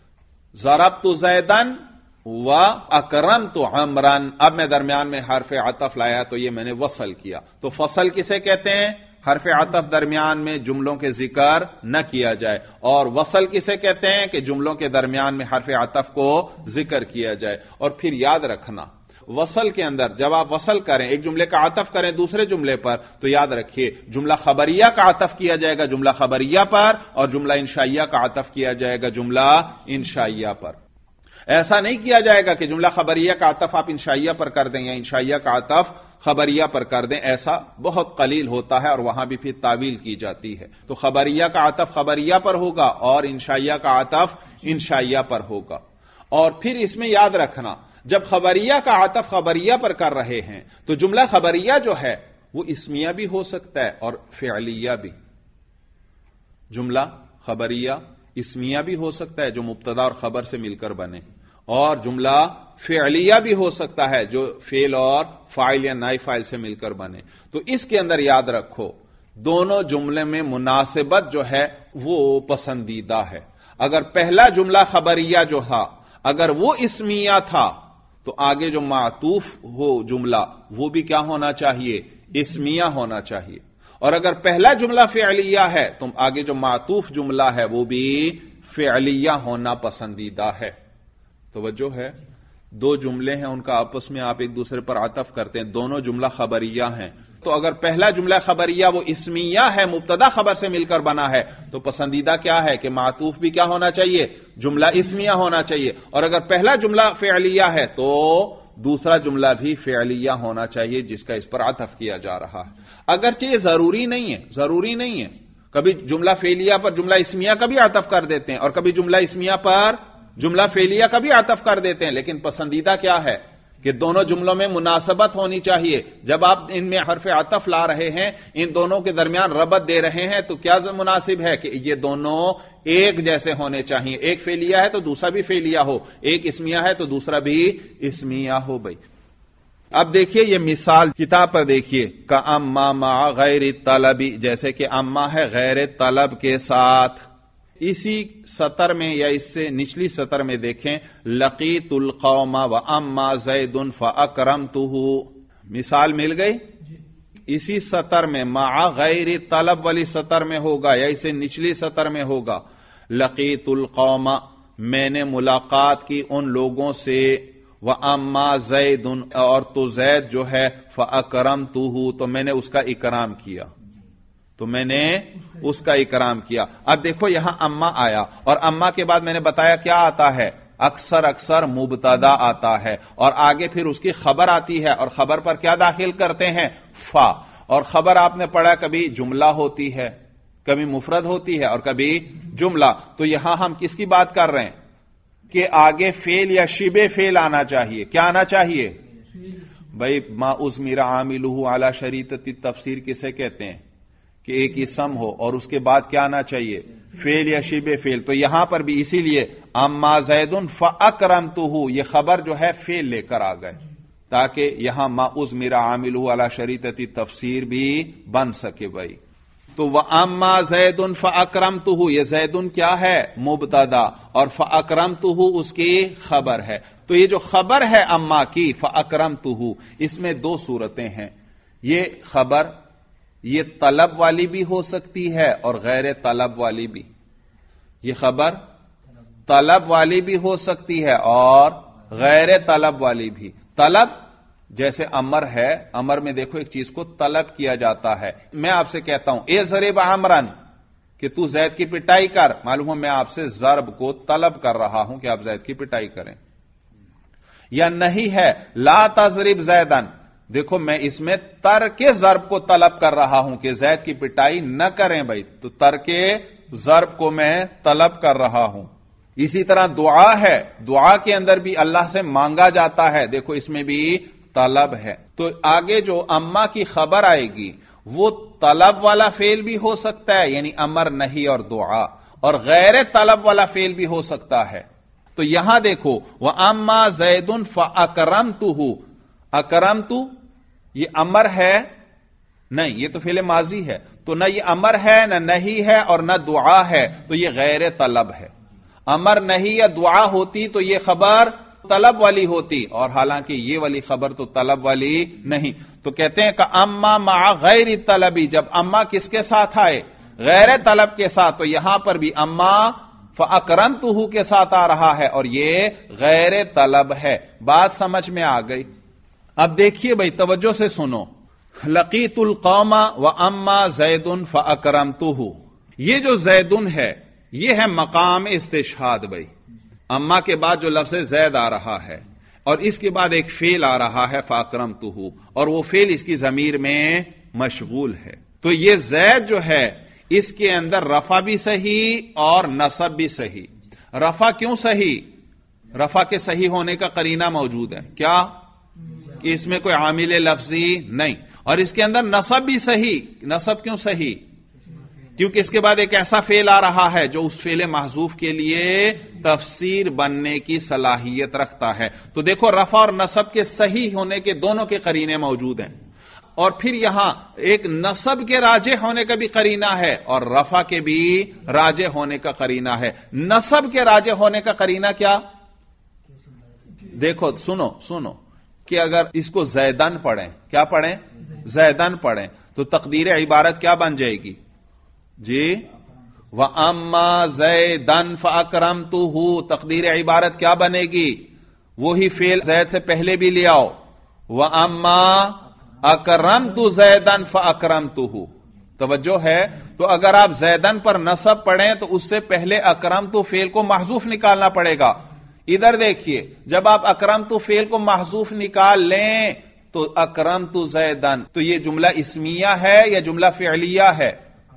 ضربت زیدن و اکرمت عمرن، اب میں درمیان میں حرف عطف لایا تو یہ میں نے وصل کیا۔ تو فصل کسے کہتے ہیں؟ حرف عطف درمیان میں جملوں کے ذکر نہ کیا جائے، اور وصل کسے کہتے ہیں؟ کہ جملوں کے درمیان میں حرف عطف کو ذکر کیا جائے۔ اور پھر یاد رکھنا وصل کے اندر جب آپ وصل کریں، ایک جملے کا عطف کریں دوسرے جملے پر، تو یاد رکھیے جملہ خبریہ کا عطف کیا جائے گا جملہ خبریہ پر، اور جملہ انشائیہ کا عطف کیا جائے گا جملہ انشائیہ پر۔ ایسا نہیں کیا جائے گا کہ جملہ خبریہ کا عطف آپ انشائیہ پر کر دیں یا انشائیہ کا عطف خبریہ پر کر دیں، ایسا بہت قلیل ہوتا ہے اور وہاں بھی پھر تعویل کی جاتی ہے۔ تو خبریہ کا عطف خبریہ پر ہوگا اور انشائیہ کا عطف انشائیہ پر ہوگا۔ اور پھر اس میں یاد رکھنا جب خبریہ کا عطف خبریہ پر کر رہے ہیں تو جملہ خبریہ جو ہے وہ اسمیہ بھی ہو سکتا ہے اور فعلیہ بھی۔ جملہ خبریہ اسمیہ بھی ہو سکتا ہے جو مبتدا اور خبر سے مل کر بنے، اور جملہ فعلیہ بھی ہو سکتا ہے جو فعل اور فاعل یا نائب فاعل سے مل کر بنے۔ تو اس کے اندر یاد رکھو دونوں جملے میں مناسبت جو ہے وہ پسندیدہ ہے۔ اگر پہلا جملہ خبریہ جو تھا اگر وہ اسمیہ تھا تو آگے جو معطوف ہو جملہ وہ بھی کیا ہونا چاہیے؟ اسمیہ ہونا چاہیے، اور اگر پہلا جملہ فعلیہ ہے تو آگے جو معطوف جملہ ہے وہ بھی فعلیہ ہونا پسندیدہ ہے۔ توجہ ہے، دو جملے ہیں ان کا آپس میں آپ ایک دوسرے پر عطف کرتے ہیں، دونوں جملہ خبریہ ہیں، تو اگر پہلا جملہ خبریہ وہ اسمیہ ہے مبتدا خبر سے مل کر بنا ہے تو پسندیدہ کیا ہے کہ معطوف بھی کیا ہونا چاہیے؟ جملہ اسمیہ ہونا چاہیے، اور اگر پہلا جملہ فعلیہ ہے تو دوسرا جملہ بھی فعلیہ ہونا چاہیے جس کا اس پر عطف کیا جا رہا ہے۔ اگرچہ یہ ضروری نہیں ہے، کبھی جملہ فعلیہ پر جملہ اسمیہ کا بھی عطف کر دیتے ہیں اور کبھی جملہ اسمیہ پر جملہ فعلیہ کا بھی عطف کر دیتے ہیں، لیکن پسندیدہ کیا ہے کہ دونوں جملوں میں مناسبت ہونی چاہیے۔ جب آپ ان میں حرف عطف لا رہے ہیں، ان دونوں کے درمیان ربط دے رہے ہیں تو کیا مناسب ہے کہ یہ دونوں ایک جیسے ہونے چاہیے، ایک فعلیہ ہے تو دوسرا بھی فعلیہ ہو، ایک اسمیہ ہے تو دوسرا بھی اسمیہ ہو۔ بھائی اب دیکھیے یہ مثال کتاب پر دیکھیے، کأما مع غیر طلبی، جیسے کہ اما ہے غیر طلب کے ساتھ۔ اسی سطر میں یا اس سے نچلی سطر میں دیکھیں، لقیت القوم واما زید فاکرمتہ، مثال مل گئی۔ اسی سطر میں مع غیر طلب والی سطر میں ہوگا یا اسے نچلی سطر میں ہوگا، لقیت القوم، میں نے ملاقات کی ان لوگوں سے، واما زید، اور تو زید جو ہے فاکرمتہ، تو میں نے اس کا اکرام کیا، اس کا اکرام کیا۔ اب دیکھو یہاں اما آیا، اور اما کے بعد میں نے بتایا کیا آتا ہے، اکثر مبتدا آتا ہے، اور آگے پھر اس کی خبر آتی ہے، اور خبر پر کیا داخل کرتے ہیں؟ فا، اور خبر آپ نے پڑھا کبھی جملہ ہوتی ہے، کبھی مفرد ہوتی ہے اور کبھی جملہ۔ تو یہاں ہم کس کی بات کر رہے ہیں کہ آگے فعل یا شبہ فعل آنا چاہیے۔ کیا آنا چاہیے بھائی؟ ما اضمر عاملہ علی شریطۃ التفسیر کسے کہتے ہیں کہ ایک اسم ہو اور اس کے بعد کیا آنا چاہیے؟ فعل یا شبہ فعل۔ تو یہاں پر بھی اسی لیے اما زید فاکرمتہ، یہ خبر جو ہے فعل لے کر آ گئے تاکہ یہاں ما اضمر عاملہ علی شریطۃ التفسیر بھی بن سکے۔ بھائی تو واما زید فاکرمتہ، یہ زید کیا ہے؟ مبتدا، اور فاکرمتہ اس کی خبر ہے۔ تو یہ جو خبر ہے اما کی فاکرمتہ، اس میں دو صورتیں ہیں۔ یہ خبر یہ طلب والی بھی ہو سکتی ہے اور غیر طلب والی بھی۔ یہ خبر طلب والی بھی ہو سکتی ہے اور غیر طلب والی بھی۔ طلب جیسے امر ہے، امر میں دیکھو ایک چیز کو طلب کیا جاتا ہے۔ میں آپ سے کہتا ہوں اضرب عمرا، کہ تو زید کی پٹائی کر، معلوم ہو میں آپ سے ضرب کو طلب کر رہا ہوں کہ آپ زید کی پٹائی کریں۔ یا نہیں ہے لا تضرب زیدن، دیکھو میں اس میں ترک ضرب کو طلب کر رہا ہوں کہ زید کی پٹائی نہ کریں۔ بھائی تو ترک ضرب کو میں طلب کر رہا ہوں۔ اسی طرح دعا ہے، دعا کے اندر بھی اللہ سے مانگا جاتا ہے، دیکھو اس میں بھی طلب ہے۔ تو آگے جو اما کی خبر آئے گی وہ طلب والا فعل بھی ہو سکتا ہے، یعنی امر نہیں اور دعا، اور غیر طلب والا فعل بھی ہو سکتا ہے۔ تو یہاں دیکھو وَأَمَّا زَيْدٌ فَأَكْرَمْتُهُ، اکرمتُ یہ امر ہے نہیں، یہ تو فعل ماضی ہے، تو نہ یہ امر ہے نہ نہیں ہے اور نہ دعا ہے، تو یہ غیر طلب ہے۔ امر نہیں یا دعا ہوتی تو یہ خبر طلب والی ہوتی، اور حالانکہ یہ والی خبر تو طلب والی نہیں۔ تو کہتے ہیں کہ اما مع غیر طلبی، جب اما کس کے ساتھ آئے؟ غیر طلب کے ساتھ، تو یہاں پر بھی اما فاکرمتہ کے ساتھ آ رہا ہے اور یہ غیر طلب ہے۔ بات سمجھ میں آ گئی؟ اب دیکھیے بھائی توجہ سے سنو، لقیت القوم واما زید فاکرمتہ، یہ جو زیدن ہے یہ ہے مقام استشہاد۔ بھائی اما کے بعد جو لفظ زید آ رہا ہے اور اس کے بعد ایک فعل آ رہا ہے فاکرمتہ، اور وہ فعل اس کی ضمیر میں مشغول ہے۔ تو یہ زید جو ہے اس کے اندر رفع بھی صحیح اور نصب بھی صحیح۔ رفع کیوں صحیح؟ رفع کے صحیح ہونے کا قرینہ موجود ہے، کیا کہ اس میں کوئی عامل لفظی نہیں، اور اس کے اندر نصب بھی صحیح۔ نصب کیوں صحیح؟ کیونکہ اس کے بعد ایک ایسا فعل آ رہا ہے جو اس فعل محذوف کے لیے تفسیر بننے کی صلاحیت رکھتا ہے. تو دیکھو رفع اور نصب کے صحیح ہونے کے دونوں کے قرینے موجود ہیں، اور پھر یہاں ایک نصب کے راجح ہونے کا بھی قرینہ ہے اور رفع کے بھی راجح ہونے کا قرینہ ہے. نصب کے راجح ہونے کا قرینہ کیا؟ دیکھو سنو کہ اگر اس کو زیدن پڑھیں، کیا پڑھیں؟ زیدن پڑھیں تو تقدیر عبارت کیا بن جائے گی؟ جی وَأَمَّا زَيْدًا فَأَكْرَمْتُهُ، تقدیر عبارت کیا بنے گی؟ وہی فعل زید سے پہلے بھی لے آؤ، وَأَمَّا أَكْرَمْتُ زَيْدًا فَأَكْرَمْتُهُ. توجہ ہے؟ تو اگر آپ زیدن پر نصب پڑھیں تو اس سے پہلے اکرمتو فعل کو محذوف نکالنا پڑے گا. ادھر دیکھیے، جب آپ اکرمتو فعل کو محذوف نکال لیں تو اکرمتو زیدن، تو یہ جملہ اسمیہ ہے یا جملہ فعلیہ ہے؟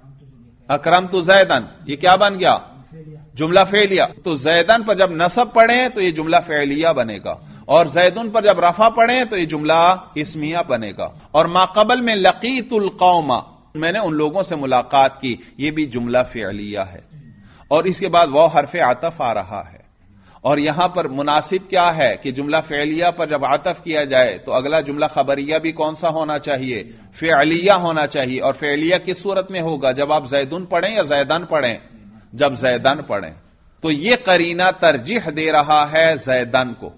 اکرمتو زیدن، یہ کیا بن گیا؟ جملہ فعلیہ. تو زیدن پر جب نصب پڑھیں تو یہ جملہ فعلیہ بنے گا، اور زیدن پر جب رفع پڑھیں تو یہ جملہ اسمیہ بنے گا. اور ما قبل میں لقیت القوم، میں نے ان لوگوں سے ملاقات کی، یہ بھی جملہ فعلیہ ہے. اور اس کے بعد وہ حرف عطف آ رہا ہے. اور یہاں پر مناسب کیا ہے کہ جملہ فعلیہ پر جب عطف کیا جائے تو اگلا جملہ خبریہ بھی کون سا ہونا چاہیے؟ فعلیہ ہونا چاہیے. اور فعلیہ کس صورت میں ہوگا؟ جب آپ زیدن پڑھیں یا زیدن پڑھیں؟ جب زیدن پڑھیں. تو یہ قرینہ ترجیح دے رہا ہے زیدن کو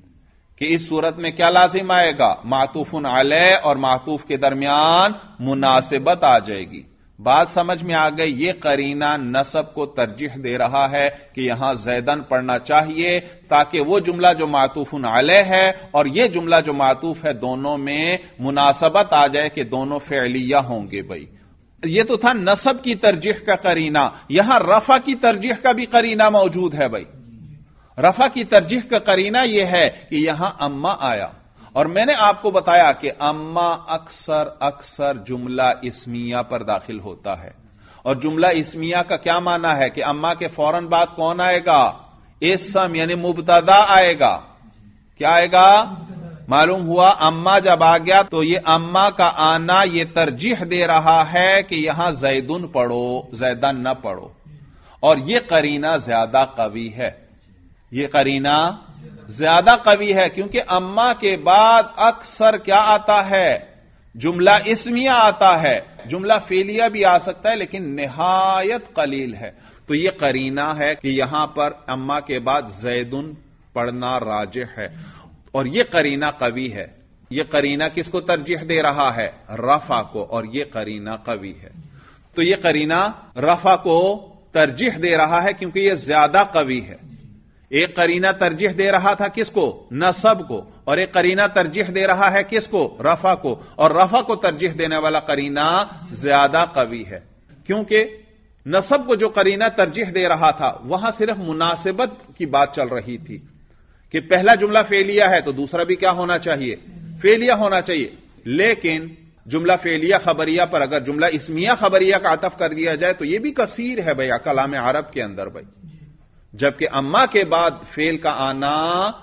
کہ اس صورت میں کیا لازم آئے گا؟ معطوف علیہ اور معطوف کے درمیان مناسبت آ جائے گی. بات سمجھ میں آ گئی؟ یہ قرینہ نصب کو ترجیح دے رہا ہے کہ یہاں زیدن پڑھنا چاہیے تاکہ وہ جملہ جو معطوف علیہ ہے اور یہ جملہ جو معطوف ہے دونوں میں مناسبت آ جائے کہ دونوں فعلیہ ہوں گے. بھائی یہ تو تھا نصب کی ترجیح کا قرینہ، یہاں رفع کی ترجیح کا بھی قرینہ موجود ہے. بھائی رفع کی ترجیح کا قرینہ یہ ہے کہ یہاں اما آیا، اور میں نے آپ کو بتایا کہ اما اکثر جملہ اسمیہ پر داخل ہوتا ہے. اور جملہ اسمیہ کا کیا معنی ہے کہ اما کے فوراً بعد کون آئے گا؟ اسم یعنی مبتدا آئے گا. کیا آئے گا؟ معلوم ہوا اما جب آ گیا تو یہ اما کا آنا یہ ترجیح دے رہا ہے کہ یہاں زیدن پڑھو، زیدن نہ پڑھو. اور یہ قرینہ زیادہ قوی ہے، یہ قرینہ زیادہ قوی ہے کیونکہ اما کے بعد اکثر کیا آتا ہے؟ جملہ اسمیہ آتا ہے. جملہ فعلیہ بھی آ سکتا ہے لیکن نہایت قلیل ہے. تو یہ قرینہ ہے کہ یہاں پر اما کے بعد زیدن پڑھنا راجح ہے، اور یہ قرینہ قوی ہے. یہ قرینہ کس کو ترجیح دے رہا ہے؟ رفع کو، اور یہ قرینہ قوی ہے. تو یہ قرینہ رفع کو ترجیح دے رہا ہے کیونکہ یہ زیادہ قوی ہے. ایک قرینہ ترجیح دے رہا تھا کس کو؟ نصب کو. اور ایک قرینہ ترجیح دے رہا ہے کس کو؟ رفع کو. اور رفع کو ترجیح دینے والا قرینہ زیادہ قوی ہے کیونکہ نصب کو جو قرینہ ترجیح دے رہا تھا وہاں صرف مناسبت کی بات چل رہی تھی کہ پہلا جملہ فعلیہ ہے تو دوسرا بھی کیا ہونا چاہیے؟ فعلیہ ہونا چاہیے. لیکن جملہ فعلیہ خبریہ پر اگر جملہ اسمیہ خبریہ کا عطف کر دیا جائے تو یہ بھی کثیر ہے بھائی کلام عرب کے اندر. بھائی جبکہ اما کے بعد فعل کا آنا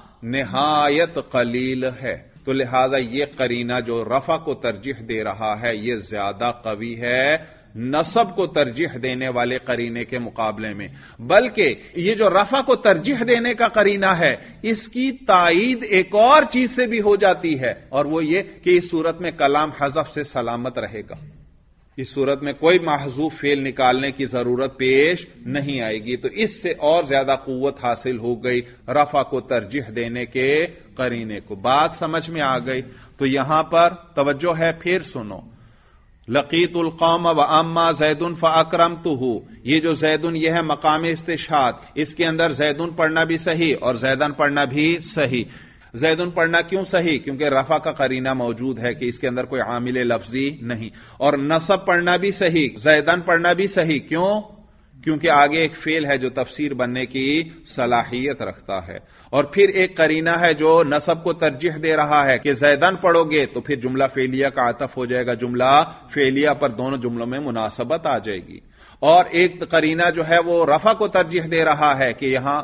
نہایت قلیل ہے، تو لہذا یہ قرینہ جو رفع کو ترجیح دے رہا ہے یہ زیادہ قوی ہے نصب کو ترجیح دینے والے قرینے کے مقابلے میں. بلکہ یہ جو رفع کو ترجیح دینے کا قرینہ ہے اس کی تائید ایک اور چیز سے بھی ہو جاتی ہے، اور وہ یہ کہ اس صورت میں کلام حذف سے سلامت رہے گا. اس صورت میں کوئی محذوف فعل نکالنے کی ضرورت پیش نہیں آئے گی. تو اس سے اور زیادہ قوت حاصل ہو گئی رفع کو ترجیح دینے کے قرینے کو. بات سمجھ میں آ گئی؟ تو یہاں پر توجہ ہے، پھر سنو. لقیت القوم واما زیدن فاکرمتہ، یہ جو زیدن یہ ہے مقام استشہاد، اس کے اندر زیدن پڑھنا بھی صحیح اور زیدن پڑھنا بھی صحیح. زیدن پڑھنا کیوں صحیح؟ کیونکہ رفع کا قرینہ موجود ہے کہ اس کے اندر کوئی عامل لفظی نہیں. اور نصب پڑھنا بھی صحیح، زیدن پڑھنا بھی صحیح. کیوں؟ کیونکہ آگے ایک فعل ہے جو تفسیر بننے کی صلاحیت رکھتا ہے. اور پھر ایک قرینہ ہے جو نصب کو ترجیح دے رہا ہے کہ زیدن پڑھو گے تو پھر جملہ فعلیہ کا عطف ہو جائے گا، جملہ فعلیہ پر دونوں جملوں میں مناسبت آ جائے گی. اور ایک قرینہ جو ہے وہ رفع کو ترجیح دے رہا ہے کہ یہاں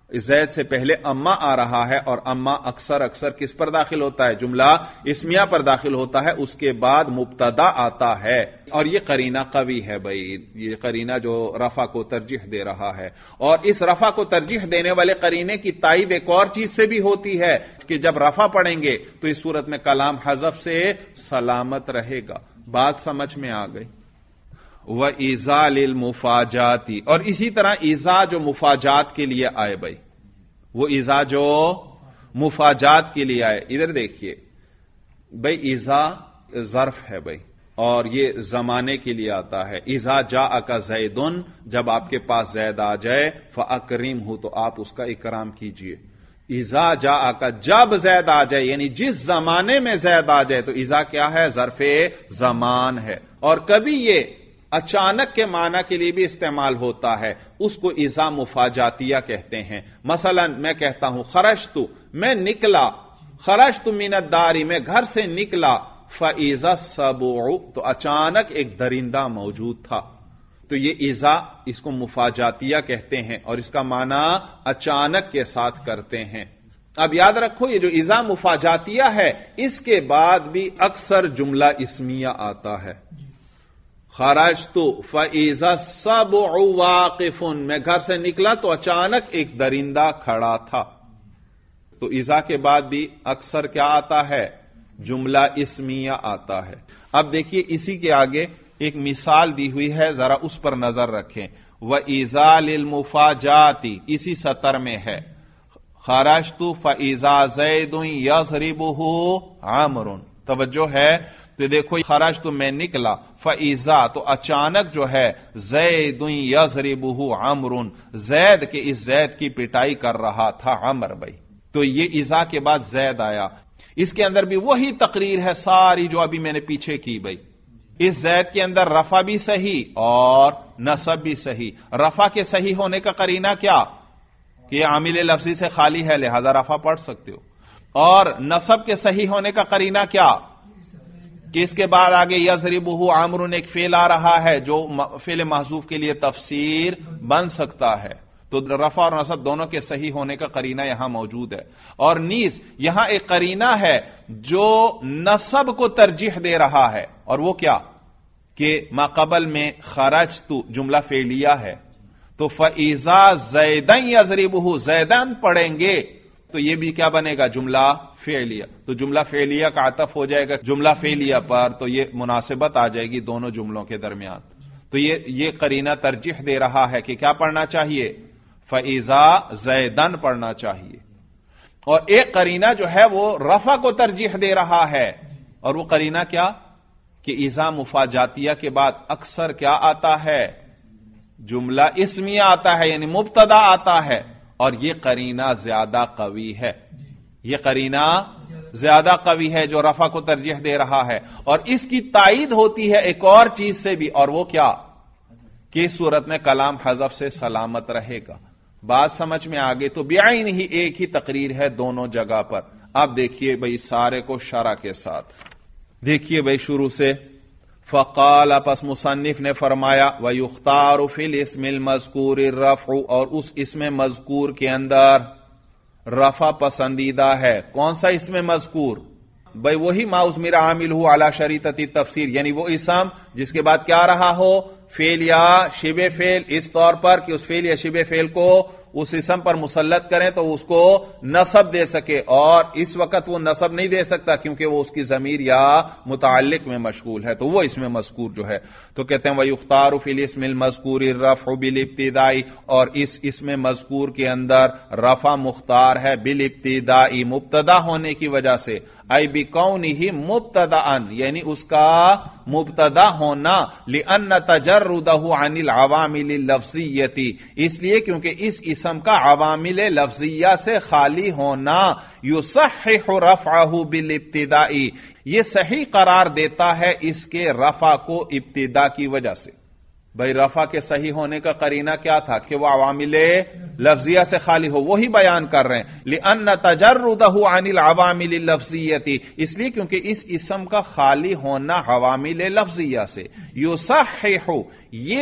زید سے پہلے اما آ رہا ہے اور اما اکثر کس پر داخل ہوتا ہے؟ جملہ اسمیہ پر داخل ہوتا ہے، اس کے بعد مبتدا آتا ہے، اور یہ قرینہ قوی ہے بھائی، یہ قرینہ جو رفع کو ترجیح دے رہا ہے، اور اس رفع کو ترجیح دینے والے قرینے کی تائید ایک اور چیز سے بھی ہوتی ہے کہ جب رفع پڑھیں گے تو اس صورت میں کلام حذف سے سلامت رہے گا۔ بات سمجھ میں آ گئی؟ وَإِذَا لِلْمُفَاجَاتِ، اور اسی طرح ایذا جو مفاجات کے لیے آئے بھائی، وہ ایذا جو مفاجات کے لیے آئے، ادھر دیکھیے بھائی، ایذا ظرف ہے بھائی، اور یہ زمانے کے لیے آتا ہے۔ اذا جاءک زید، جب آپ کے پاس زید آ جائے، فاکرمہ، تو آپ اس کا اکرام کیجئے۔ اذا جاءک، جب زید آ جائے، یعنی جس زمانے میں زید آ جائے، تو اذا کیا ہے؟ ظرف زمان ہے، اور کبھی یہ اچانک کے معنی کے لیے بھی استعمال ہوتا ہے، اس کو اذا مفاجاتیہ کہتے ہیں۔ مثلا میں کہتا ہوں خرجت، میں نکلا، خرجت من الدار، میں گھر سے نکلا، فاذا السبع، تو اچانک ایک درندہ موجود تھا، تو یہ اذا اس کو مفاجاتیہ کہتے ہیں، اور اس کا معنی اچانک کے ساتھ کرتے ہیں۔ اب یاد رکھو، یہ جو اذا مفاجاتیہ ہے، اس کے بعد بھی اکثر جملہ اسمیہ آتا ہے۔ خرجت فاذا السبع واقف، میں گھر سے نکلا تو اچانک ایک درندہ کھڑا تھا، تو اذا کے بعد بھی اکثر کیا آتا ہے؟ جملہ اسمیہ آتا ہے۔ اب دیکھیے اسی کے آگے ایک مثال دی ہوئی ہے، ذرا اس پر نظر رکھیں۔ وَإِذَا لِلْمُفَاجَاتِ، اسی سطر میں ہے، خرجت فَإِذَا زَيْدٌ يَضْرِبُهُ عَمْرٌ، توجہ ہے؟ تو دیکھو خرجت، میں نکلا، فَإِذَا، تو اچانک جو ہے، زید یضربہ عمر، زید کے اس زید کی پٹائی کر رہا تھا عمر بھائی، تو یہ اذا کے بعد زید آیا۔ اس کے اندر بھی وہی تقریر ہے ساری جو ابھی میں نے پیچھے کی بھائی، اس زید کے اندر رفع بھی صحیح اور نصب بھی صحیح۔ رفع کے صحیح ہونے کا قرینہ کیا؟ کہ یہ عامل لفظی سے خالی ہے، لہذا رفع پڑھ سکتے ہو، اور نصب کے صحیح ہونے کا قرینہ کیا؟ کہ اس کے بعد آگے یضربہ عمر ایک فعل آ رہا ہے جو فعل محذوف کے لیے تفسیر بن سکتا ہے، تو رفع اور نصب دونوں کے صحیح ہونے کا قرینہ یہاں موجود ہے۔ اور نیز یہاں ایک قرینہ ہے جو نصب کو ترجیح دے رہا ہے، اور وہ کیا؟ کہ ما قبل میں خرجت جملہ فعلیہ ہے، تو فَإِذَا زَيْدًا يَضْرِبُهُ، زیدان پڑھیں گے تو یہ بھی کیا بنے گا؟ جملہ فعلیہ، تو جملہ فعلیہ کا عطف ہو جائے گا جملہ فعلیہ پر، تو یہ مناسبت آ جائے گی دونوں جملوں کے درمیان۔ تو یہ قرینہ ترجیح دے رہا ہے کہ کیا پڑھنا چاہیے؟ فَإِذَا زَيْدًا پڑھنا چاہیے۔ اور ایک قرینہ جو ہے وہ رفع کو ترجیح دے رہا ہے، اور وہ قرینہ کیا؟ کہ اذا مفاجاتیہ کے بعد اکثر کیا آتا ہے؟ جملہ اسمیہ آتا ہے، یعنی مبتدا آتا ہے، اور یہ قرینہ زیادہ قوی ہے، یہ قرینہ زیادہ قوی ہے جو رفع کو ترجیح دے رہا ہے، اور اس کی تائید ہوتی ہے ایک اور چیز سے بھی، اور وہ کیا؟ کہ اس صورت میں کلام حذف سے سلامت رہے گا۔ بات سمجھ میں آگے؟ تو بعین ہی ایک ہی تقریر ہے دونوں جگہ پر۔ اب دیکھیے بھائی سارے کو شرح کے ساتھ دیکھیے بھائی شروع سے۔ فقال، پس مصنف نے فرمایا، وَيُخْتَارُ فِي الْإِسْمِ الْمَذْكُورِ الرَّفْعُ، اور اس اسم مذکور کے اندر رفع پسندیدہ ہے۔ کون سا اسم مذکور؟ بھائی وہی ما اضمر عاملہ علی شریطۃ التفسیر، یعنی وہ اسم جس کے بعد کیا رہا ہو؟ فعل یا شبہ فعل، اس طور پر کہ اس فعل یا شبہ فعل کو اس اسم پر مسلط کریں تو اس کو نصب دے سکے، اور اس وقت وہ نصب نہیں دے سکتا کیونکہ وہ اس کی ضمیر یا متعلق میں مشغول ہے، تو وہ اسم مذکور جو ہے۔ تو کہتے ہیں وَيُخْتَارُ فِي الْإِسْمِ الْمَذْكُورِ الرَّفْعُ بِالِابْتِدَاءِ، اور اس اسم مذکور کے اندر رفع مختار ہے بالابتداء، مبتدا ہونے کی وجہ سے، ای بِكَوْنِهِ مُبْتَدَأً، یعنی اس کا مبتدا ہونا، لِأَنَّ تَجَرُّدَهُ عَنِ الْعَوَامِلِ اللَّفْظِيَّةِ، اس لیے کیونکہ اس اسم کا عوامل لفظیہ سے خالی ہونا، یصحح رفعہ بالابتداء، یہ صحیح قرار دیتا ہے اس کے رفع کو ابتدا کی وجہ سے۔ بھائی رفع کے صحیح ہونے کا قرینہ کیا تھا؟ کہ وہ عوامل لفظیہ سے خالی ہو، وہی بیان کر رہے ہیں۔ لِأَنَّ تَجَرُّدَهُ عَنِ الْعَوَامِلِ اللَّفْظِيَّةِ، اس لیے کیونکہ اس اسم کا خالی ہونا عوامل لفظیہ سے، یصحح، یہ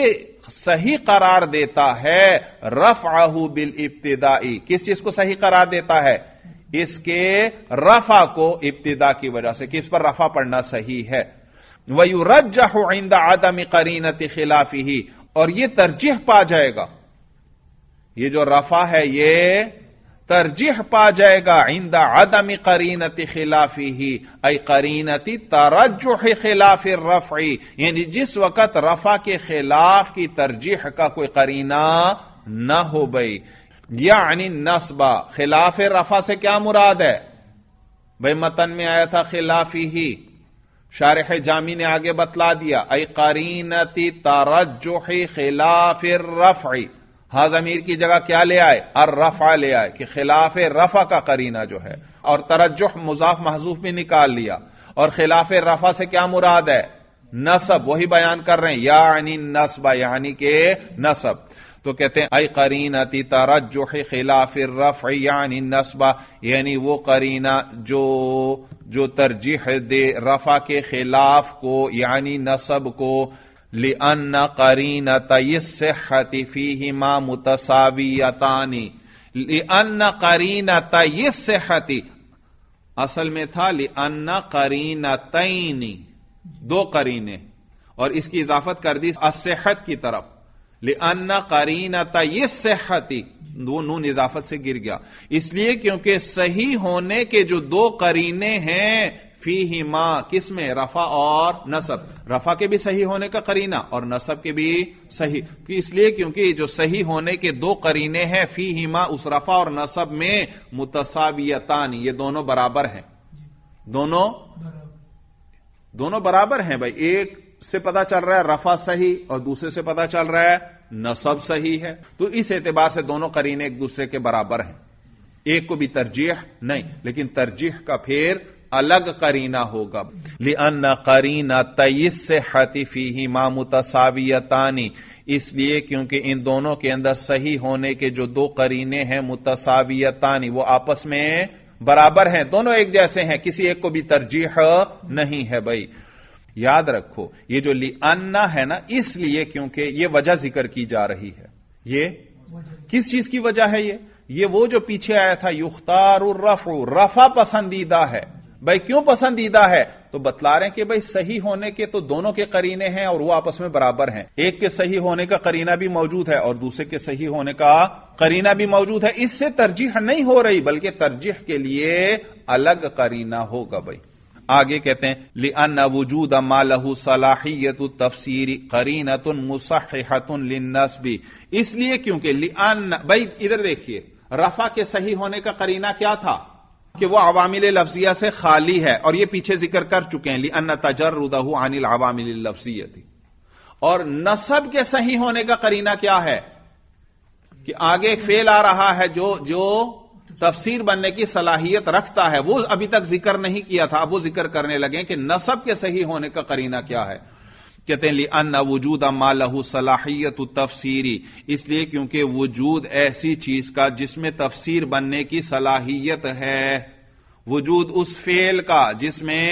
صحیح قرار دیتا ہے رفعہ بالابتدائی، کس چیز کو صحیح قرار دیتا ہے؟ اس کے رفع کو ابتدا کی وجہ سے، کس پر رفع پڑھنا صحیح ہے۔ وَيُرَجَّحُ عِنْدَ عَدَمِ قَرِينَةِ خِلَافِهِ، اور یہ ترجیح پا جائے گا، یہ جو رفع ہے یہ ترجیح پا جائے گا عند عدم قرینۃ خلافہ، ای قرینۃ ترجح خلاف الرفع، یعنی جس وقت رفع کے خلاف کی ترجیح کا کوئی قرینہ نہ ہو بھئی، یعنی نصب، خلاف رفع سے کیا مراد ہے بھئی؟ متن میں آیا تھا خلافہ، شارح جامی نے آگے بتلا دیا ای قرینۃ ترجح خلاف الرفع، ہاں ضمیر کی جگہ کیا لے آئے؟ الرفع لے آئے، کہ خلاف رفع کا قرینہ جو ہے، اور ترجح مضاف محذوف بھی نکال لیا، اور خلاف رفع سے کیا مراد ہے؟ نصب، وہی بیان کر رہے ہیں، یعنی نصب، یعنی کہ نصب۔ تو کہتے ہیں ای قرینۃ ترجح خلاف الرفع یعنی نصب، یعنی وہ قرینہ جو ترجیح دے رفع کے خلاف کو، یعنی نصب کو، لأن قرینتي الصحة فيهما متساویتان، لأن قرینتي الصحة، اصل میں تھا لأن قرینتین، دو قرینے، اور اس کی اضافت کر دی الصحت کی طرف، لأن قرینتي الصحة، دو نون اضافت سے گر گیا، اس لیے کیونکہ صحیح ہونے کے جو دو قرینے ہیں فیہما، کس میں؟ رفع اور نصب، رفع کے بھی صحیح ہونے کا قرینہ اور نصب کے بھی صحیح، اس لیے کیونکہ جو صحیح ہونے کے دو قرینے ہیں فیہما، اس رفع اور نصب میں متساویتان، یہ دونوں برابر ہیں، دونوں برابر ہیں بھائی، ایک سے پتا چل رہا ہے رفع صحیح اور دوسرے سے پتا چل رہا ہے نصب صحیح ہے، تو اس اعتبار سے دونوں قرینے ایک دوسرے کے برابر ہیں، ایک کو بھی ترجیح نہیں، لیکن ترجیح کا پھر الگ قرینہ ہوگا۔ لأن قرینتي الصحة فیہما متساویتان، اس لیے کیونکہ ان دونوں کے اندر صحیح ہونے کے جو دو قرینے ہیں متساویتان، وہ آپس میں برابر ہیں، دونوں ایک جیسے ہیں، کسی ایک کو بھی ترجیح نہیں ہے بھائی۔ یاد رکھو یہ جو لأن ہے نا، اس لیے کیونکہ یہ وجہ ذکر کی جا رہی ہے، یہ کس چیز کی وجہ ہے؟ یہ وہ جو پیچھے آیا تھا یختار الرفع، رفع پسندیدہ ہے بھائی، کیوں پسندیدہ ہے؟ تو بتلا رہے ہیں کہ بھائی صحیح ہونے کے تو دونوں کے قرینے ہیں اور وہ آپس میں برابر ہیں، ایک کے صحیح ہونے کا قرینہ بھی موجود ہے اور دوسرے کے صحیح ہونے کا قرینہ بھی موجود ہے، اس سے ترجیح نہیں ہو رہی بلکہ ترجیح کے لیے الگ قرینہ ہوگا بھائی۔ آگے کہتے ہیں لأن وجود ما له صلاحیت التفسیر قرینۃ مصححۃ للنصب، اس لیے کیونکہ لأن، بھائی ادھر دیکھیے، رفع کے صحیح ہونے کا قرینہ کیا تھا؟ کہ وہ عوامل لفظیہ سے خالی ہے، اور یہ پیچھے ذکر کر چکے ہیں لأن تجردہ عن العوامل اللفظیہ، اور نصب کے صحیح ہونے کا قرینہ کیا ہے؟ کہ آگے ایک فعل آ رہا ہے جو تفسیر بننے کی صلاحیت رکھتا ہے، وہ ابھی تک ذکر نہیں کیا تھا، اب وہ ذکر کرنے لگے کہ نصب کے صحیح ہونے کا قرینہ کیا ہے۔ کہتے ہیں لأن وجود ما له صلاحیت التفسیر، اس لیے کیونکہ وجود ایسی چیز کا جس میں تفسیر بننے کی صلاحیت ہے، وجود اس فعل کا جس میں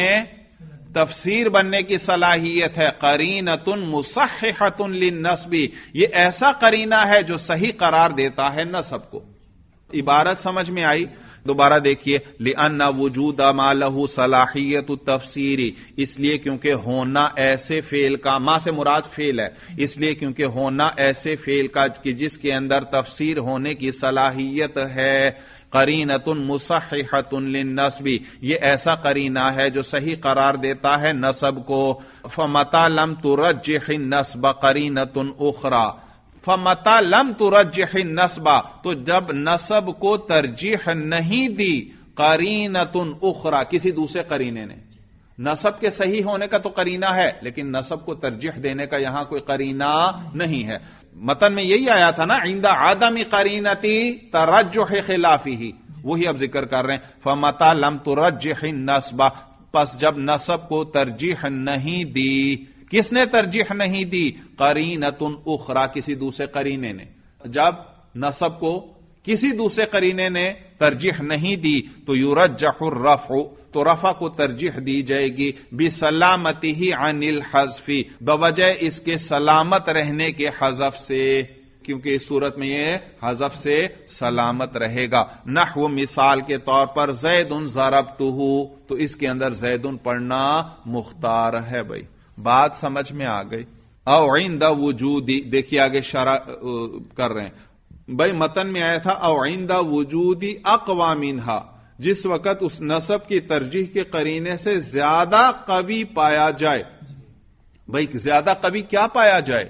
تفسیر بننے کی صلاحیت ہے، قرینۃ مصححۃ للنصب، یہ ایسا قرینہ ہے جو صحیح قرار دیتا ہے نصب کو۔ عبارت سمجھ میں آئی؟ دوبارہ دیکھیے لأن وجود ما له صلاحیت التفسیر، اس لیے کیونکہ ہونا ایسے فعل کا، ما سے مراد فعل ہے، اس لیے کیونکہ ہونا ایسے فعل کا کہ جس کے اندر تفسیر ہونے کی صلاحیت ہے، قرینۃ مصححۃ للنصب، یہ ایسا قرینہ ہے جو صحیح قرار دیتا ہے نصب کو۔ فمتى لم ترجح النصب قرینۃ اخرى، فمتى لم ترجح النصب، تو جب نصب کو ترجیح نہیں دی قرینۃ اخرى، کسی دوسرے قرینے نے، نصب کے صحیح ہونے کا تو قرینہ ہے لیکن نصب کو ترجیح دینے کا یہاں کوئی قرینہ نہیں ہے۔ متن میں یہی آیا تھا نا عند عدم قرینۃ ترجح خلافہ، وہی اب ذکر کر رہے ہیں فمتى لم ترجح النصب، پس جب نصب کو ترجیح نہیں دی، کس نے ترجیح نہیں دی؟ قرینۃ اخرى، کسی دوسرے قرینے نے، جب نصب کو کسی دوسرے قرینے نے ترجیح نہیں دی تو یرجح الرفع، تو رفع کو ترجیح دی جائے گی بسلامتہ عن الحذف، بوجہ اس کے سلامت رہنے کے حذف سے، کیونکہ اس صورت میں یہ حذف سے سلامت رہے گا. نحو مثال کے طور پر زید ضربتہ، تو اس کے اندر زید پڑھنا مختار ہے. بھائی بات سمجھ میں آ گئی. او عند وجودی، دیکھیے آگے شرح کر رہے ہیں. بھائی متن میں آیا تھا او عند وجودی اقوی منہا، جس وقت اس نسب کی ترجیح کے قرینے سے زیادہ قوی پایا جائے. بھائی زیادہ قوی کیا پایا جائے؟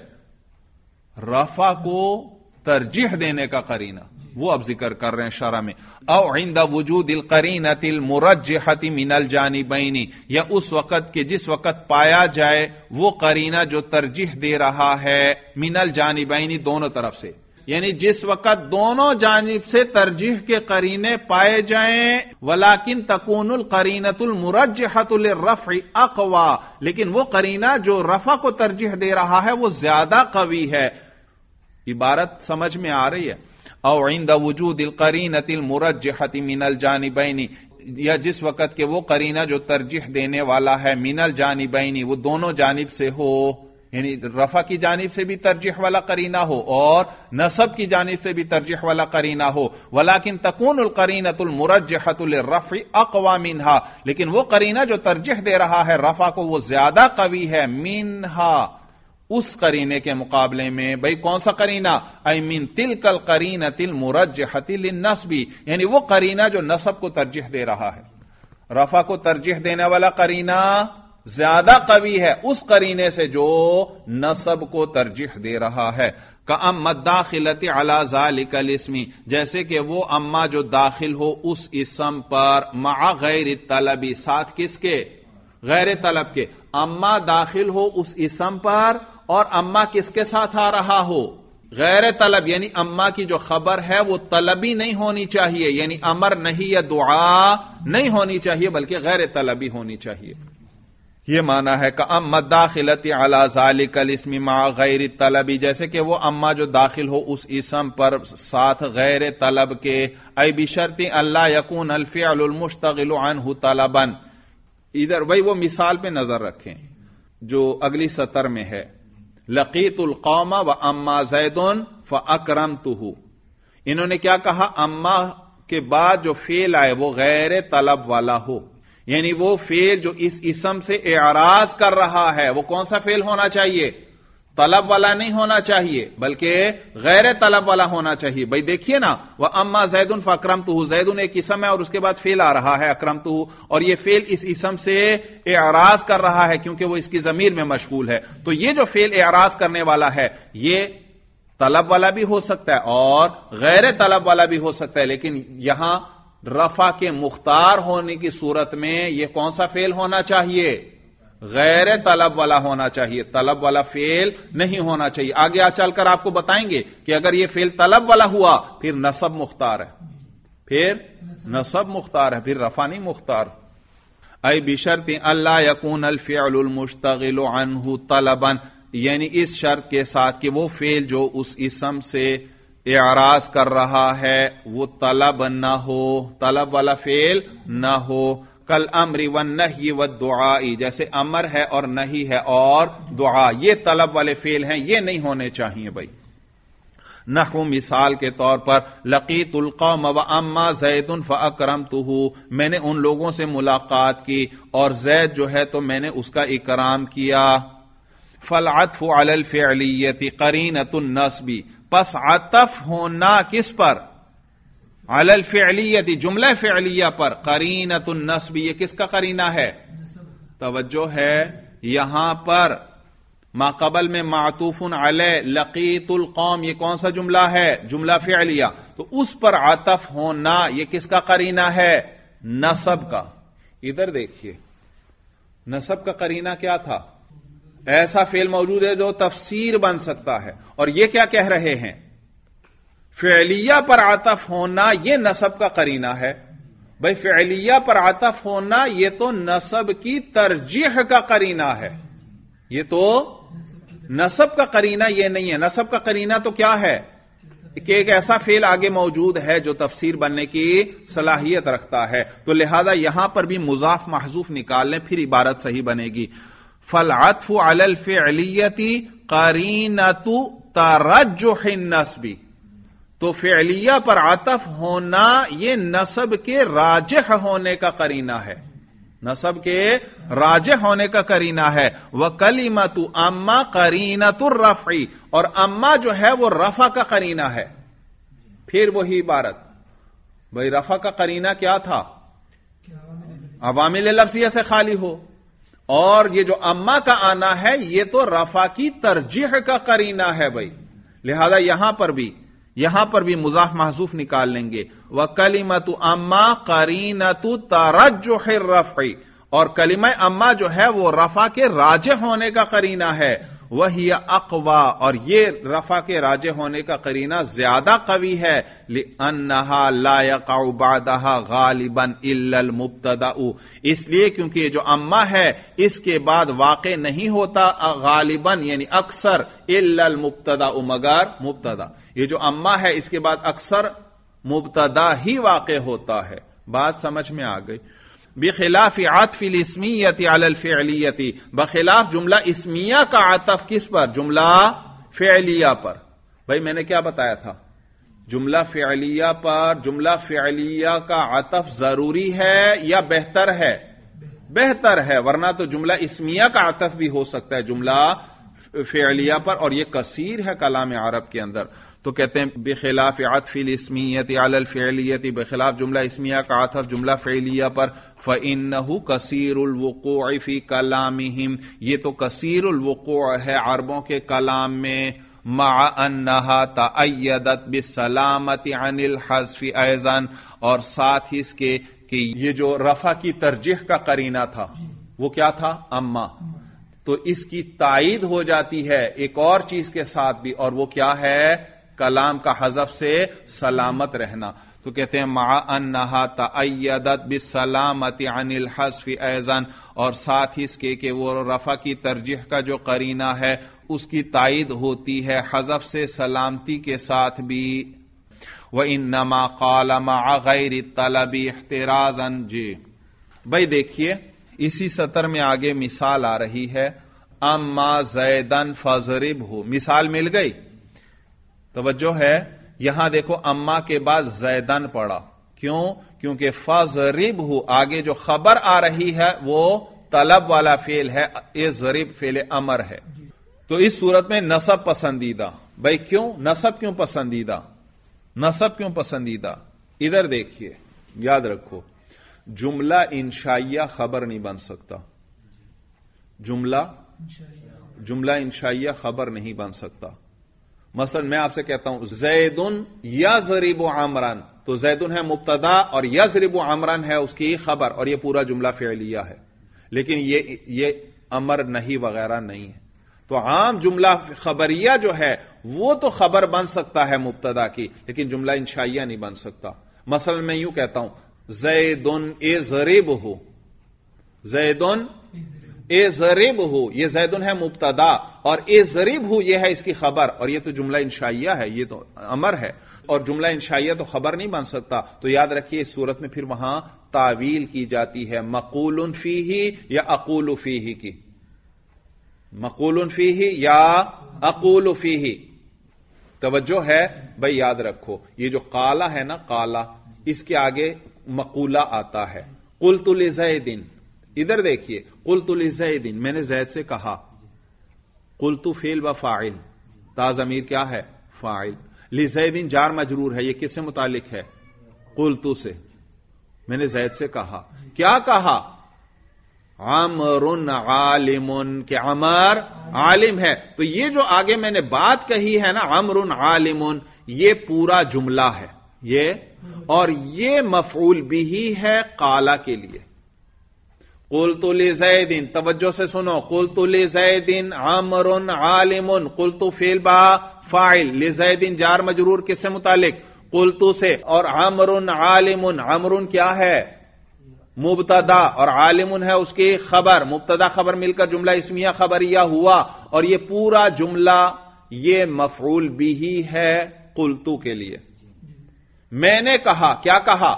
رفع کو ترجیح دینے کا قرینہ، وہ اب ذکر کر رہے ہیں شرح میں. او عند وجود القرینۃ المرجحۃ من الجانبین، یا اس وقت کہ جس وقت پایا جائے وہ قرینہ جو ترجیح دے رہا ہے من الجانبین، دونوں طرف سے، یعنی جس وقت دونوں جانب سے ترجیح کے قرینے پائے جائیں. ولیکن تکون القرینۃ المرجحۃ للرفع اقوی، لیکن وہ قرینہ جو رفع کو ترجیح دے رہا ہے وہ زیادہ قوی ہے. عبارت سمجھ میں آ رہی ہے؟ او عند وجود القرینۃ المرجحۃ من الجانبین، یا جس وقت کہ وہ قرینہ جو ترجیح دینے والا ہے من الجانبین، وہ دونوں جانب سے ہو، یعنی رفع کی جانب سے بھی ترجیح والا قرینہ ہو اور نصب کی جانب سے بھی ترجیح والا قرینہ ہو. ولیکن تکون القرینۃ المرجحۃ للرفع اقوی منہا، لیکن وہ قرینہ جو ترجیح دے رہا ہے رفع کو وہ زیادہ قوی ہے منہا، اس قرینے کے مقابلے میں. بھئی کون سا قرینہ؟ ای من تلک القرینۃ المرجحۃ للنصب، یعنی وہ قرینہ جو نصب کو ترجیح دے رہا ہے. رفع کو ترجیح دینے والا قرینہ زیادہ قوی ہے اس قرینے سے جو نصب کو ترجیح دے رہا ہے. کأما الداخلۃ علی ذلک الاسم، جیسے کہ وہ اما جو داخل ہو اس اسم پر، مع غیر الطلب، ساتھ کس کے؟ غیر طلب کے. اما داخل ہو اس اسم پر اور اما کس کے ساتھ آ رہا ہو؟ غیر طلب، یعنی اما کی جو خبر ہے وہ طلبی نہیں ہونی چاہیے، یعنی امر نہیں یا دعا نہیں ہونی چاہیے بلکہ غیر طلبی ہونی چاہیے. یہ معنی ہے کہ اما داخلت علی ذالک الاسم مع غیر الطلب، جیسے کہ وہ اما جو داخل ہو اس اسم پر ساتھ غیر طلب کے. ای بشرط اللہ یکون الفعل المشتغل عنہ طلبا. ادھر وہی وہ مثال پہ نظر رکھیں جو اگلی سطر میں ہے. لقیت القوم و اما زید فاکرمتہ. انہوں نے کیا کہا؟ اما کے بعد جو فعل آئے وہ غیر طلب والا ہو، یعنی وہ فعل جو اس اسم سے اعراض کر رہا ہے وہ کون سا فعل ہونا چاہیے؟ طلب والا نہیں ہونا چاہیے بلکہ غیر طلب والا ہونا چاہیے. بھائی دیکھیے نا، وَأَمَّا زَيْدٌ فَأَكْرَمْتُهُ، زیدن ایک اسم ہے اور اس کے بعد فعل آ رہا ہے اکرمتہ، اور یہ فعل اس اسم سے اعراض کر رہا ہے کیونکہ وہ اس کی ضمیر میں مشغول ہے. تو یہ جو فعل اعراض کرنے والا ہے یہ طلب والا بھی ہو سکتا ہے اور غیر طلب والا بھی ہو سکتا ہے، لیکن یہاں رفع کے مختار ہونے کی صورت میں یہ کون سا فعل ہونا چاہیے؟ غیر طلب والا ہونا چاہیے، طلب والا فعل نہیں ہونا چاہیے. آگے چل کر آپ کو بتائیں گے کہ اگر یہ فعل طلب والا ہوا پھر نصب مختار ہے، پھر نصب مختار ہے، پھر رفع نہیں مختار. ای بشرط اللہ یکون الفعل المشتغل عنہ طلبا، یعنی اس شرط کے ساتھ کہ وہ فعل جو اس اسم سے اعراض کر رہا ہے وہ طلب نہ ہو، طلب والا فعل نہ ہو. کل امر والنہی والدعاء، جیسے امر ہے اور نہی ہے اور دعا، یہ طلب والے فعل ہیں، یہ نہیں ہونے چاہیے. بھائی نحو مثال کے طور پر لقیت القوم واما زید فاکرمتہ، میں نے ان لوگوں سے ملاقات کی اور زید جو ہے تو میں نے اس کا اکرام کیا. فالعطف علی الفعلیۃ قرینۃ النصب، پس عطف ہونا کس پر؟ علی الفعلیۃ، جملہ فعلیہ پر. قرینۃ النصب، یہ کس کا قرینہ ہے؟ توجہ ہے یہاں پر ما قبل میں معطوف علی لقیت القوم، یہ کون سا جملہ ہے؟ جملہ فعلیہ. تو اس پر عطف ہونا یہ کس کا قرینہ ہے؟ نصب کا. ادھر دیکھیے نصب کا قرینہ کیا تھا؟ ایسا فعل موجود ہے جو تفسیر بن سکتا ہے، اور یہ کیا کہہ رہے ہیں؟ فعلیہ پر عطف ہونا یہ نصب کا قرینہ ہے. بھائی فعلیہ پر عطف ہونا یہ تو نصب کی ترجیح کا قرینہ ہے، یہ تو نصب کا قرینہ یہ نہیں ہے. نصب کا قرینہ تو کیا ہے؟ کہ ایک ایسا فعل آگے موجود ہے جو تفسیر بننے کی صلاحیت رکھتا ہے، تو لہذا یہاں پر بھی مضاف محذوف نکال لیں، پھر عبارت صحیح بنے گی. فالعطف علی الفعلیۃ قرینۃ ترجح النسب، تو فعلیہ پر عطف ہونا یہ نسب کے راجح ہونے کا قرینہ ہے، نسب کے راجح ہونے کا قرینہ ہے. وکلمۃ اما قرینۃ الرفع، اور اما جو ہے وہ رفع کا قرینہ ہے. پھر وہی عبارت، بھائی رفع کا قرینہ کیا تھا؟ عوامل لفظیہ سے خالی ہو، اور یہ جو اما کا آنا ہے یہ تو رفع کی ترجیح کا قرینہ ہے بھائی. لہذا یہاں پر بھی مضاف محذوف نکال لیں گے. وَكَلِمَةُ أَمَّا قَرِينَةُ تَرَجُّحِ الرَّفْعِ، اور کلمہ اما جو ہے وہ رفع کے راجح ہونے کا قرینہ ہے. وَهِيَ أَقْوَى، اور یہ رفع کے راجح ہونے کا قرینہ زیادہ قوی ہے. لِأَنَّهَا لَا يَقَعُ بَعْدَهَا غَالِبًا إِلَّا الْمُبْتَدَأُ، اس لیے کیونکہ یہ جو اما ہے اس کے بعد واقع نہیں ہوتا غالباً یعنی اکثر، إِلَّا الْمُبْتَدَأُ مگر مبتدا. یہ جو اما ہے اس کے بعد اکثر مبتدا ہی واقع ہوتا ہے. بات سمجھ میں آ گئی. بخلاف عطف الاسمیت علی الفعلیت، بخلاف جملہ اسمیہ کا عطف کس پر؟ جملہ فعلیہ پر. بھائی میں نے کیا بتایا تھا؟ جملہ فعلیہ پر جملہ فعلیہ کا عطف ضروری ہے یا بہتر ہے؟ بہتر ہے، ورنہ تو جملہ اسمیہ کا عطف بھی ہو سکتا ہے جملہ فعلیہ پر، اور یہ کثیر ہے کلام عرب کے اندر. تو کہتے ہیں بخلاف عطف الاسمیت علی الفعلیت، بخلاف جملہ اسمیہ کا عطف جملہ فعلیہ پر. فإنہ کثیر الوقوع فی کلامہم، یہ تو کثیر الوقوع ہے عربوں کے کلام میں. مع انہا تأیدت بالسلامت عن الحذف ایضا، اور ساتھ ہی اس کے کہ یہ جو رفع کی ترجیح کا قرینہ تھا وہ کیا تھا؟ اما. تو اس کی تائید ہو جاتی ہے ایک اور چیز کے ساتھ بھی، اور وہ کیا ہے؟ کلام کا حذف سے سلامت رہنا. تو کہتے ہیں مع انہا تأیدت بالسلامت عن الحذف ایضا، اور ساتھ ہی اس کے کہ وہ رفع کی ترجیح کا جو قرینہ ہے اس کی تائید ہوتی ہے حذف سے سلامتی کے ساتھ بھی. وَإِنَّمَا قَالَ مَعَ غَيْرِ الطَّلَبِ احْتِرَازًا. جی بھائی دیکھیے اسی سطر میں آگے مثال آ رہی ہے. اما زیدن فضربہ، مثال مل گئی. توجہ ہے، یہاں دیکھو اما کے بعد زیدن پڑا. کیوں؟ کیونکہ فضربہ آگے جو خبر آ رہی ہے وہ طلب والا فعل ہے، اضرب فعل امر ہے. تو اس صورت میں نصب پسندیدہ. بھائی کیوں نصب؟ کیوں پسندیدہ؟ نصب کیوں پسندیدہ؟ ادھر دیکھیے، یاد رکھو جملہ انشائیہ خبر نہیں بن سکتا. جملہ انشائیہ خبر نہیں بن سکتا. مثلا میں آپ سے کہتا ہوں زیدن یضرب عمران، تو زیدن ہے مبتدا اور یضرب عمران ہے اس کی خبر، اور یہ پورا جملہ فعلیہ ہے. لیکن یہ امر نہیں وغیرہ نہیں ہے. تو عام جملہ خبریہ جو ہے وہ تو خبر بن سکتا ہے مبتدا کی، لیکن جملہ انشائیہ نہیں بن سکتا. مثلا میں یوں کہتا ہوں زیدن اضربہ، زیدن اضربہ، یہ زیدن ہے مبتدا اور اضربہ یہ ہے اس کی خبر، اور یہ تو جملہ انشائیہ ہے، یہ تو امر ہے، اور جملہ انشائیہ تو خبر نہیں بن سکتا. تو یاد رکھیے اس صورت میں پھر وہاں تعویل کی جاتی ہے مقول فیہ یا اقول فیہ کی. مقول فیہ یا اقول فیہ. توجہ ہے بھائی، یاد رکھو یہ جو قالا ہے نا، قالا، اس کے آگے مقولہ آتا ہے. قلت لزید، ادھر دیکھیے قلت لزید، میں نے زید سے کہا. قلت فعل و فاعل، تا ضمیر کیا ہے؟ فاعل. لزید جار مجرور ہے، یہ کس سے متعلق ہے؟ قلت سے. میں نے زید سے کہا. کیا کہا؟ عمر عالم، کہ عمر عالم ہے. تو یہ جو آگے میں نے بات کہی ہے نا عمر عالم، یہ پورا جملہ ہے یہ، اور یہ مفعول بھی ہے قالا کے لیے. قلت لزید، توجہ سے سنو، قلت لزید عمر عالم، قلت فعل با فاعل، لزید جار مجرور کس سے متعلق؟ قلت سے. اور عمر عالم، عمر کیا ہے؟ مبتدا، اور عالم ہے اس کی خبر. مبتدا خبر مل کر جملہ اسمیہ خبریہ ہوا، اور یہ پورا جملہ یہ مفعول بھی ہے قلتو کے لیے. میں نے کہا، کیا کہا؟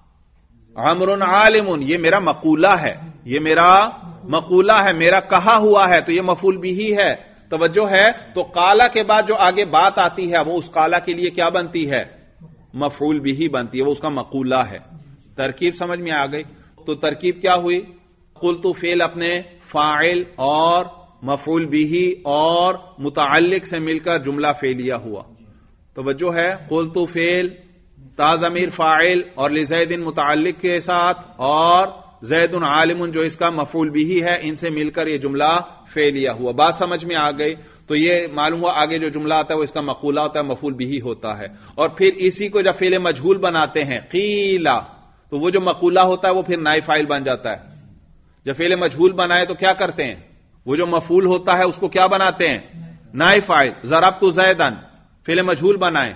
عمرٌ عالم، یہ میرا مقولہ ہے، یہ میرا مقولہ ہے، میرا کہا ہوا ہے، تو یہ مفعول بھی ہے. توجہ ہے. تو قالا کے بعد جو آگے بات آتی ہے وہ اس قالا کے لیے کیا بنتی ہے؟ مفعول بھی بنتی ہے، وہ اس کا مقولہ ہے. ترکیب سمجھ میں آ گئی؟ تو ترکیب کیا ہوئی؟ قلتو فعل اپنے فاعل اور مفعول بھی اور متعلق سے مل کر جملہ فعلیہ ہوا. توجہ ہے. قلتو فعل، تا ضمیر فاعل اور لزید متعلق کے ساتھ، اور زید عالم جو اس کا مفعول بھی ہے، ان سے مل کر یہ جملہ فعلیہ ہوا. بات سمجھ میں آ گئی؟ تو یہ معلوم ہوا آگے جو جملہ آتا ہے وہ اس کا مقولہ ہوتا ہے، مفعول بھی ہوتا ہے. اور پھر اسی کو جب فعل مجہول بناتے ہیں قیلا، تو وہ جو مقولہ ہوتا ہے وہ پھر نائب فاعل بن جاتا ہے. جب فعل مجہول بنائے تو کیا کرتے ہیں؟ وہ جو مفعول ہوتا ہے اس کو کیا بناتے ہیں؟ نائب فاعل. ضربت زیدن فعل مجہول بنائے،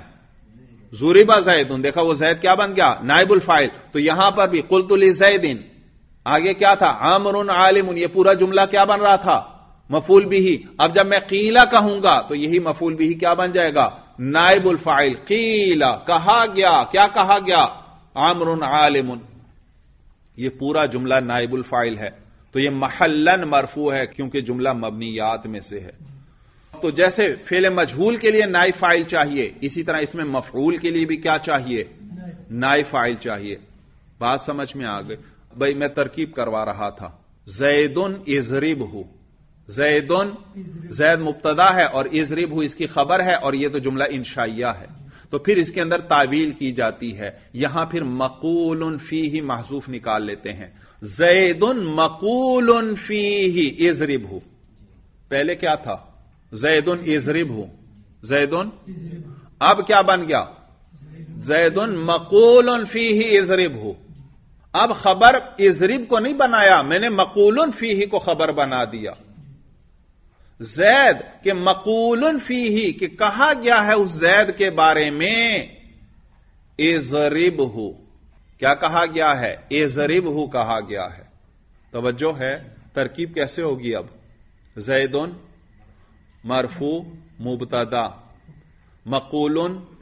ضرب زید، دیکھا وہ زید کیا بن گیا؟ نائب الفاعل. تو یہاں پر بھی قلت لزید، آگے کیا تھا؟ عامر عالم، یہ پورا جملہ کیا بن رہا تھا؟ مفعول بھی. اب جب میں قیلا کہوں گا تو یہی مفعول بھی کیا بن جائے گا؟ نائب الفاعل. قیلا، کہا گیا. کیا کہا گیا؟ عامر عالم. یہ پورا جملہ نائب الفاعل ہے، تو یہ محلن مرفوع ہے کیونکہ جملہ مبنیات میں سے ہے. تو جیسے فعل مجہول کے لیے نائب فاعل چاہیے، اسی طرح اس میں مفعول کے لیے بھی کیا چاہیے؟ نائب فاعل چاہیے. بات سمجھ میں آ گئی؟ بھائی میں ترکیب کروا رہا تھا. زیدن اضربہ، زیدن، زید مبتدا ہے اور اضربہ اس کی خبر ہے، اور یہ تو جملہ انشائیہ ہے. تو پھر اس کے اندر تعویل کی جاتی ہے. یہاں پھر مقول فیہ محذوف نکال لیتے ہیں. زید مقول فیہ اضربہ، پہلے کیا تھا؟ زید اضربہ، زید، اب کیا بن گیا؟ زید مقول فیہ اضربہ. اب خبر اضرب کو نہیں بنایا میں نے، مقول فیہ کو خبر بنا دیا. زید کے مقول فیہ کہ کہا گیا ہے اس زید کے بارے میں اضربہ، کیا کہا گیا ہے؟ اضربہ کہا گیا ہے. توجہ ہے. ترکیب کیسے ہوگی اب؟ زید مرفوع مبتدا، مقول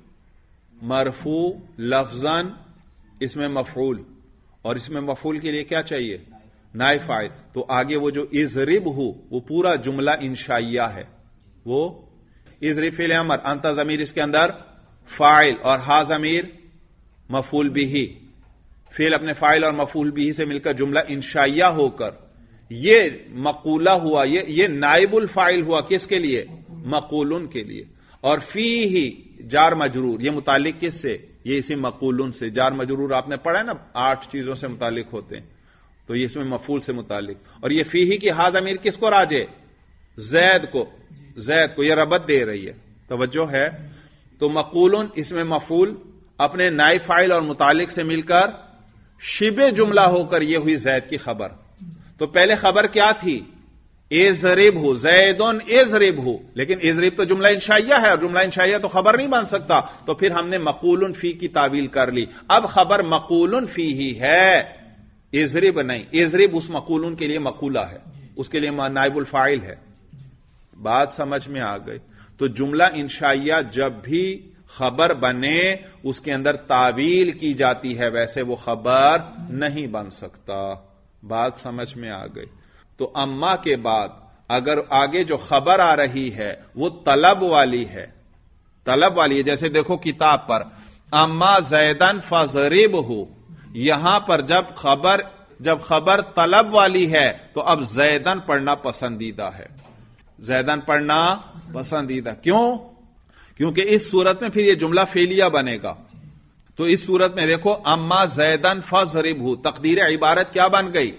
مرفوع لفظاً، اس میں مفعول، اور اس میں مفعول کے لیے کیا چاہیے؟ نائب فاعل. تو آگے وہ جو اضرب ہو وہ پورا جملہ انشائیہ ہے. وہ اضرب فعل امر، انت ضمیر اس کے اندر فاعل اور ہا ضمیر مفعول بھی. فعل اپنے فاعل اور مفعول بھی سے مل کر جملہ انشائیہ ہو کر یہ مقولہ ہوا، یہ نائب الفاعل ہوا. کس کے لیے؟ مقولن کے لیے. اور فیہ جار مجرور، یہ متعلق کس سے؟ یہ اسی مقولن سے. جار مجرور آپ نے پڑھا ہے نا، 8 چیزوں سے متعلق ہوتے ہیں، تو یہ اس میں مفعول سے متعلق. اور یہ فیہ کی ہا ضمیر کس کو راجع؟ زید کو، زید کو. یہ ربط دے رہی ہے. توجہ ہے. تو مقولن اس میں مفعول اپنے نائب فاعل اور متعلق سے مل کر شبہ جملہ ہو کر یہ ہوئی زید کی خبر. تو پہلے خبر کیا تھی؟ اضربہ، زیدن اضربہ. لیکن اضرب تو جملہ انشائیہ ہے، اور جملہ انشائیہ تو خبر نہیں بن سکتا، تو پھر ہم نے مقول فی کی تعویل کر لی. اب خبر مقول فی ہی ہے، اضرب نہیں. اضرب اس مقولن کے لیے مقولہ ہے، اس کے لیے نائب الفاعل ہے. بات سمجھ میں آ گئی؟ تو جملہ انشائیہ جب بھی خبر بنے اس کے اندر تعویل کی جاتی ہے، ویسے وہ خبر نہیں بن سکتا. بات سمجھ میں آ گئی؟ تو اما کے بعد اگر آگے جو خبر آ رہی ہے وہ طلب والی ہے، طلب والی ہے. جیسے دیکھو کتاب پر اما زیدن فضربہ، یہاں پر جب خبر طلب والی ہے تو اب زیدن پڑھنا پسندیدہ ہے. زیدن پڑھنا پسندیدہ کیوں؟ کیونکہ اس صورت میں پھر یہ جملہ فعلیہ بنے گا. تو اس صورت میں دیکھو اما زیدن فضربہ، تقدیر عبارت کیا بن گئی؟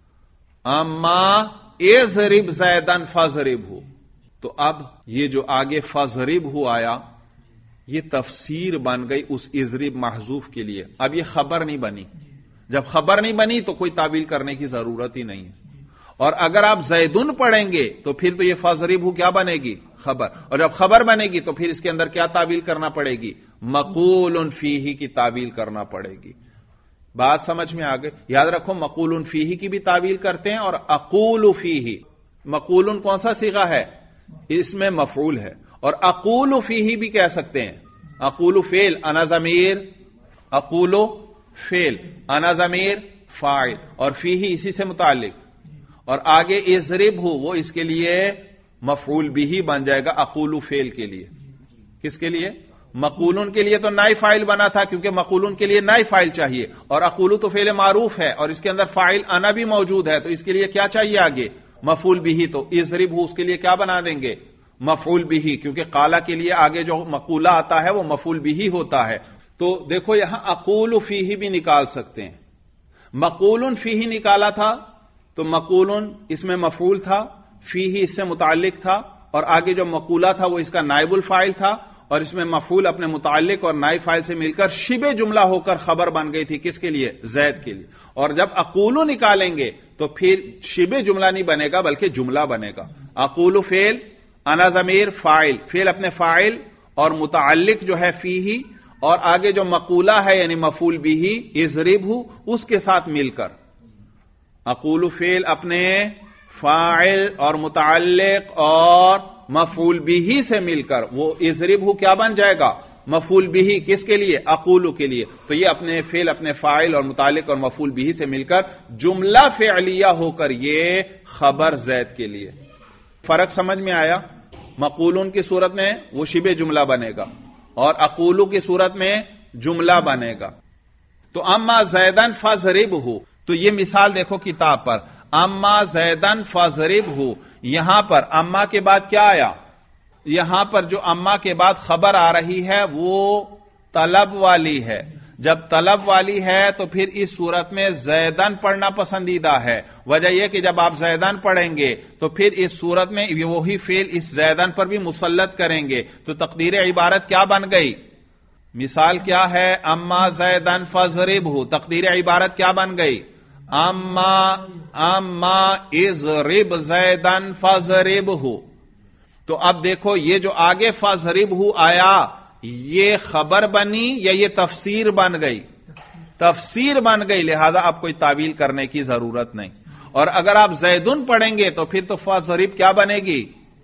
اما اضرب زیدن فضربہ. تو اب یہ جو آگے فضربہ آیا یہ تفسیر بن گئی اس اضرب محذوف کے لیے. اب یہ خبر نہیں بنی. جب خبر نہیں بنی تو کوئی تعویل کرنے کی ضرورت ہی نہیں ہے. اور اگر آپ زیدن پڑھیں گے تو پھر تو یہ فضربہ کیا بنے گی؟ خبر. اور جب خبر بنے گی تو پھر اس کے اندر کیا تعویل کرنا پڑے گی؟ مقول فیہ کی تعویل کرنا پڑے گی. بات سمجھ میں آ گئی؟ یاد رکھو مقول فیہ کی بھی تعویل کرتے ہیں اور اقول فیہ. مقول کون سا صیغہ ہے؟ اس میں مفعول ہے. اور اقول فیہ بھی کہہ سکتے ہیں. اقول فعل، انا ضمیر، اقول فعل، انا ضمیر فاعل، اور فیہ اسی سے متعلق، اور آگے اضرب ہو وہ اس کے لیے مفعول بھی بن جائے گا اقول فعل کے لیے. کس کے لیے؟ مقولن کے لیے تو نائب فاعل بنا تھا کیونکہ مقولن کے لیے نائب فاعل چاہیے، اور اقول تو فعل معروف ہے اور اس کے اندر فاعل انا بھی موجود ہے، تو اس کے لیے کیا چاہیے آگے؟ مفعول بھی. تو اضرب ہو اس کے لیے کیا بنا دیں گے؟ مفعول بھی، کیونکہ قالا کے لیے آگے جو مقولہ آتا ہے وہ مفعول بھی ہوتا ہے. تو دیکھو یہاں اقول فیہ بھی نکال سکتے ہیں. مقولن فیہ نکالا تھا تو مقولن اس میں مفعول تھا، فیہ اس سے متعلق تھا، اور آگے جو مقولہ تھا وہ اس کا نائب الفاعل تھا، اور اس میں مفعول اپنے متعلق اور نائب فاعل سے مل کر شبہ جملہ ہو کر خبر بن گئی تھی. کس کے لیے؟ زید کے لیے. اور جب اقولو نکالیں گے تو پھر شبہ جملہ نہیں بنے گا بلکہ جملہ بنے گا. اقولو فعل، انا ضمیر فاعل، فعل اپنے فاعل اور متعلق جو ہے فیہ، اور آگے جو مقولہ ہے یعنی مفعول بھی اضرب ہو اس کے ساتھ مل کر. اقول فعل اپنے فاعل اور متعلق اور مفعول بھی سے مل کر وہ اضرب ہو کیا بن جائے گا؟ مفعول بھی. کس کے لیے؟ اقول کے لیے. تو یہ اپنے فعل اپنے فاعل اور متعلق اور مفعول بھی سے مل کر جملہ فعلیہ ہو کر یہ خبر زید کے لیے. فرق سمجھ میں آیا؟ مقولون کی صورت میں وہ شبہ جملہ بنے گا اور اقولو کی صورت میں جملہ بنے گا. تو اما زیدن فضربہ، تو یہ مثال دیکھو کتاب پر، اما زیدن فضربہ. یہاں پر اما کے بعد کیا آیا؟ یہاں پر جو اما کے بعد خبر آ رہی ہے وہ طلب والی ہے. جب طلب والی ہے تو پھر اس صورت میں زیدن پڑھنا پسندیدہ ہے. وجہ یہ کہ جب آپ زیدن پڑھیں گے تو پھر اس صورت میں وہی فعل اس زیدن پر بھی مسلط کریں گے. تو تقدیر عبارت کیا بن گئی؟ مثال کیا ہے؟ اما زیدن فضربہ. تقدیر عبارت کیا بن گئی؟ اما اضرب زیدن فضربہ. تو اب دیکھو یہ جو آگے فضربہ آیا یہ خبر بنی یا یہ تفسیر بن گئی؟ تفسیر بن گئی، لہذا اب کوئی تعویل کرنے کی ضرورت نہیں. اور اگر آپ زیدن پڑھیں گے تو پھر تو فضرب کیا بنے گی؟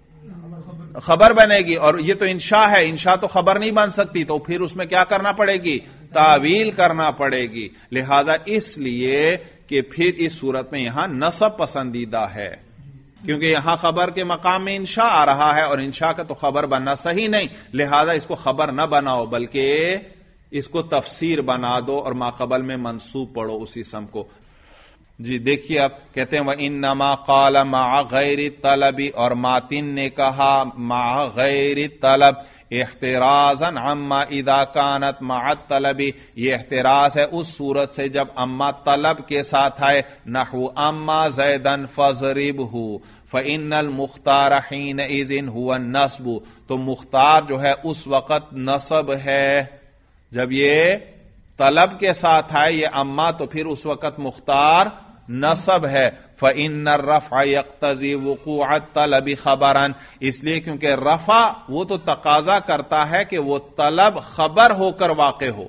خبر بنے گی. اور یہ تو انشاء ہے، انشاء تو خبر نہیں بن سکتی، تو پھر اس میں کیا کرنا پڑے گی؟ تعویل کرنا پڑے گی. لہذا اس لیے کہ پھر اس صورت میں یہاں نصب پسندیدہ ہے، کیونکہ یہاں خبر کے مقام میں انشاء آ رہا ہے اور انشاء کا تو خبر بننا صحیح نہیں. لہذا اس کو خبر نہ بناؤ بلکہ اس کو تفسیر بنا دو اور ماقبل میں منصوب پڑھو اس اسم کو. جی دیکھیے اب کہتے ہیں وَإِنَّمَا قَالَ مَعَ غَيْرِ الطَّلَبِ، اور ماتن نے کہا مع غیر الطلب احترازاً عما اذا كانت مع الطلب. یہ احتراز ہے اس صورت سے جب اما طلب کے ساتھ آئے. نحو اما زیدن فضربہ فإن المختار حینئذ هو النصب. تو مختار جو ہے اس وقت نصب ہے جب یہ طلب کے ساتھ آئے یہ اما، تو پھر اس وقت مختار نصب ہے. فإن الرفع يقتضي وقوع الطلب خبرا، اس لیے کیونکہ رفع وہ تو تقاضا کرتا ہے کہ وہ طلب خبر ہو کر واقع ہو.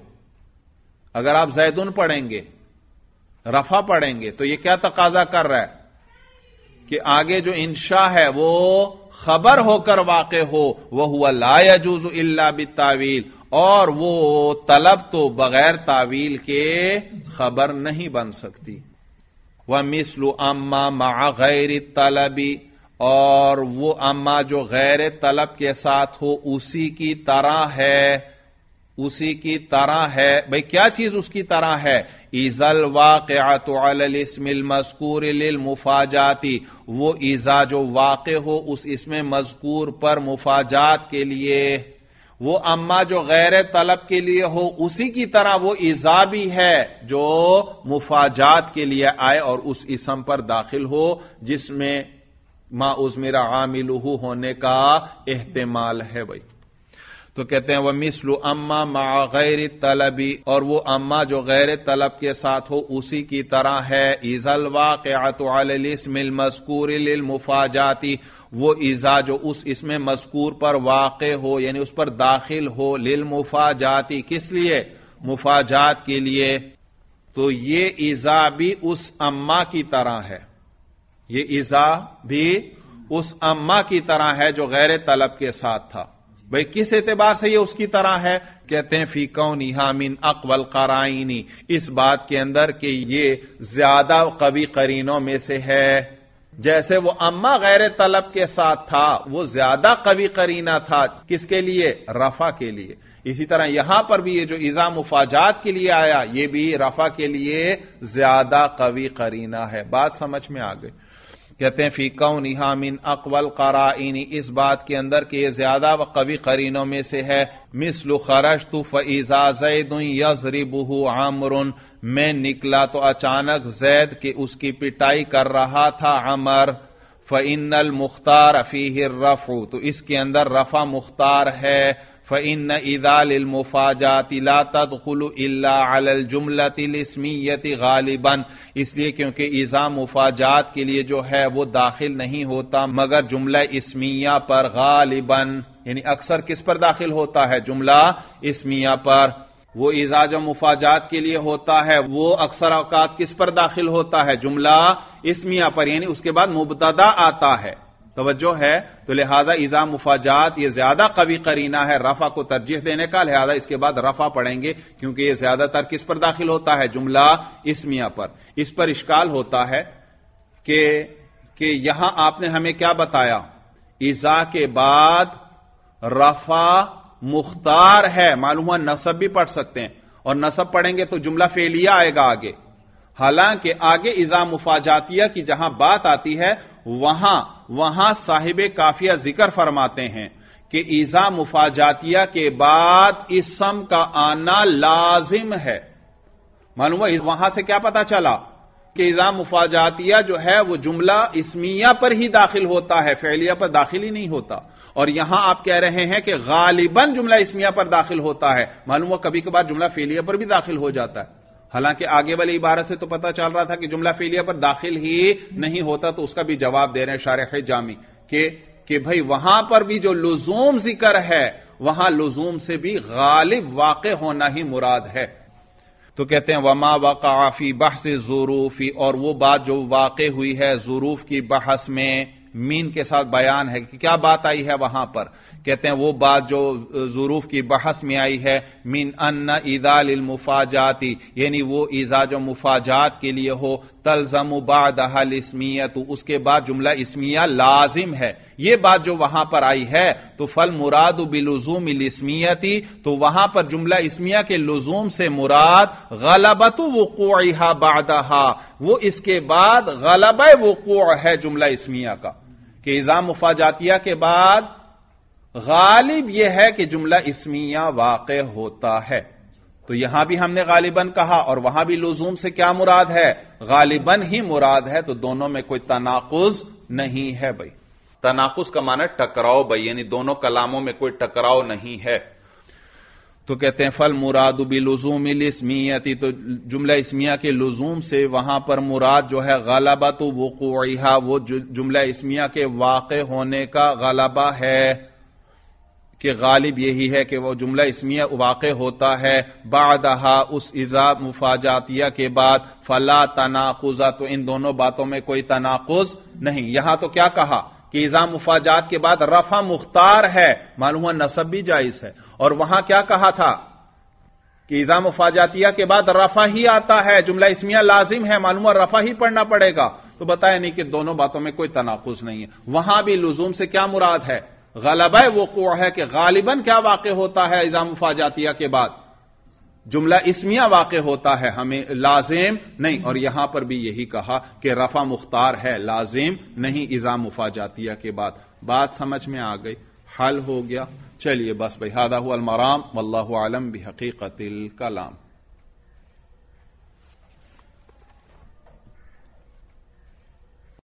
اگر آپ زیدن پڑھیں گے، رفع پڑھیں گے، تو یہ کیا تقاضا کر رہا ہے کہ آگے جو انشاء ہے وہ خبر ہو کر واقع ہو. وَهُوَ لَا يَجُوزُ إِلَّا بِالتَّاوِيلِ، اور وہ طلب تو بغیر تعویل کے خبر نہیں بن سکتی. وَمِثْلُ أَمَّا مَعَ غَيْرِ الطَّلَبِ، اور وہ اما جو غیر طلب کے ساتھ ہو اسی کی طرح ہے. اسی کی طرح ہے. بھئی کیا چیز اس کی طرح ہے؟ اِذَا الْوَاقِعَةُ عَلَى الْاسْمِ الْمَذْكُورِ لِلْمُفَاجَاتِ، وہ اذا جو واقع ہو اس اسم مذکور پر مفاجات کے لیے. وہ اما جو غیر طلب کے لیے ہو اسی کی طرح وہ اذا بھی ہے جو مفاجات کے لیے آئے اور اس اسم پر داخل ہو جس میں ما اضمر عاملہ ہونے کا احتمال ہے. بھائی تو کہتے ہیں وَمِثْلُ أَمَّا مَعَ غَيْرِ الطَّلَبِ، اور وہ اما جو غیر طلب کے ساتھ ہو اسی کی طرح ہے. اِذَا الْوَاقِعَةُ عَلَى الْاسْمِ الْمَذْكُورِ لِلْمُفَاجَاتِ، وہ اذا جو اس اسم مذکور پر واقع ہو یعنی اس پر داخل ہو للمفاجاتی، کس لیے؟ مفاجات کے لیے. تو یہ اذا بھی اس اما کی طرح ہے. یہ اذا بھی اس اما کی طرح ہے جو غیر طلب کے ساتھ تھا. بھئی کس اعتبار سے یہ اس کی طرح ہے؟ کہتے ہیں فی کونہا من اقوی القرائن، اس بات کے اندر کہ یہ زیادہ قوی قرینوں میں سے ہے. جیسے وہ اما غیر طلب کے ساتھ تھا وہ زیادہ قوی قرینہ تھا، کس کے لیے؟ رفع کے لیے. اسی طرح یہاں پر بھی یہ جو اذا مفاجات کے لیے آیا یہ بھی رفع کے لیے زیادہ قوی قرینہ ہے. بات سمجھ میں آ گئی؟ کہتے ہیں فی کونہا من اقوی القرائن، اس بات کے اندر کہ یہ زیادہ قوی قرینوں میں سے ہے. مثل خرجت فاذا زید یضربہ عمرو، میں نکلا تو اچانک زید کہ اس کی پٹائی کر رہا تھا عمر. فإن المختار فیہ الرفع، تو اس کے اندر رفع مختار ہے. فإن اذا للمفاجات لا تدخل الا على الجملة الاسمیة غالبا، اس لیے کیونکہ اذا مفاجات کے لیے جو ہے وہ داخل نہیں ہوتا مگر جملہ اسمیہ پر غالبا، یعنی اکثر کس پر داخل ہوتا ہے؟ جملہ اسمیہ پر. وہ اذا جو مفاجات کے لیے ہوتا ہے وہ اکثر اوقات کس پر داخل ہوتا ہے؟ جملہ اسمیہ پر، یعنی اس کے بعد مبتدا آتا ہے. توجہ ہے؟ تو لہذا اذا مفاجات یہ زیادہ قوی قرینہ ہے رفع کو ترجیح دینے کا، لہذا اس کے بعد رفع پڑھیں گے کیونکہ یہ زیادہ تر کس پر داخل ہوتا ہے؟ جملہ اسمیہ پر. اس پر اشکال ہوتا ہے کہ یہاں آپ نے ہمیں کیا بتایا؟ اذا کے بعد رفع مختار ہے، معلوم ہوا نصب بھی پڑھ سکتے ہیں، اور نصب پڑھیں گے تو جملہ فعلیہ آئے گا آگے. حالانکہ آگے اذا مفاجاتیہ کی جہاں بات آتی ہے وہاں صاحب کافیہ ذکر فرماتے ہیں کہ اذا مفاجاتیہ کے بعد اسم کا آنا لازم ہے. معلوم ہے وہاں سے کیا پتا چلا کہ اذا مفاجاتیہ جو ہے وہ جملہ اسمیہ پر ہی داخل ہوتا ہے، فعلیہ پر داخل ہی نہیں ہوتا. اور یہاں آپ کہہ رہے ہیں کہ غالباً جملہ اسمیہ پر داخل ہوتا ہے، معلوم ہوا کبھی کبھار جملہ فعلیہ پر بھی داخل ہو جاتا ہے. حالانکہ آگے والی عبارت سے تو پتہ چل رہا تھا کہ جملہ فعلیہ پر داخل ہی نہیں ہوتا، تو اس کا بھی جواب دے رہے ہیں شارح جامی کہ بھئی وہاں پر بھی جو لزوم ذکر ہے وہاں لزوم سے بھی غالب واقع ہونا ہی مراد ہے. تو کہتے ہیں وما وقع فی بحث الظروف، اور وہ بات جو واقع ہوئی ہے ظروف کی بحث میں، مین کے ساتھ بیان ہے کہ کیا بات آئی ہے وہاں پر. کہتے ہیں وہ بات جو ظروف کی بحث میں آئی ہے من ان اذا للمفاجات، یعنی وہ اذا جو مفاجات کے لیے ہو تلزم بعدها الاسمیہ، اس کے بعد جملہ اسمیہ لازم ہے. یہ بات جو وہاں پر آئی ہے تو فالمراد بلزوم الاسمیہ، تو وہاں پر جملہ اسمیہ کے لزوم سے مراد غلبۃ وقوعها بعدها، وہ اس کے بعد غلبہ وقوع ہے جملہ اسمیہ کا، کہ اذا مفاجاتیہ کے بعد غالب یہ ہے کہ جملہ اسمیہ واقع ہوتا ہے. تو یہاں بھی ہم نے غالباً کہا اور وہاں بھی لزوم سے کیا مراد ہے؟ غالباً ہی مراد ہے. تو دونوں میں کوئی تناقض نہیں ہے. بھائی تناقض کا معنی ٹکراؤ، بھائی یعنی دونوں کلاموں میں کوئی ٹکراؤ نہیں ہے. تو کہتے ہیں فل مراد بلزوم الاسمیہ، تو جملہ اسمیہ کے لزوم سے وہاں پر مراد جو ہے غلبۃ وقوعها، وہ جملہ اسمیہ کے واقع ہونے کا غلبہ ہے، کہ غالب یہی ہے کہ وہ جملہ اسمیہ واقع ہوتا ہے بعدہا، اس اذا مفاجاتیہ کے بعد. فلا تناقض، تو ان دونوں باتوں میں کوئی تناقض نہیں. یہاں تو کیا کہا کہ اذا مفاجات کے بعد رفع مختار ہے، معلوم ہوا نصب بھی جائز ہے. اور وہاں کیا کہا تھا کہ اذا مفاجاتیہ کے بعد رفع ہی آتا ہے، جملہ اسمیہ لازم ہے، معلوم ہوا رفع ہی پڑھنا پڑے گا. تو بتایا نہیں کہ دونوں باتوں میں کوئی تناقض نہیں ہے. وہاں بھی لزوم سے کیا مراد ہے؟ غلبہ وقوع ہے، کہ غالباً کیا واقع ہوتا ہے اذا مفاجاتیہ کے بعد؟ جملہ اسمیہ واقع ہوتا ہے، ہمیں لازم نہیں. اور یہاں پر بھی یہی کہا کہ رفع مختار ہے، لازم نہیں اذا مفاجاتیہ کے بعد. بات سمجھ میں آ گئی؟ حل ہو گیا؟ چلیے بس بھائی، ھذا ھو المرام واللہ اعلم بحقیقت الکلام.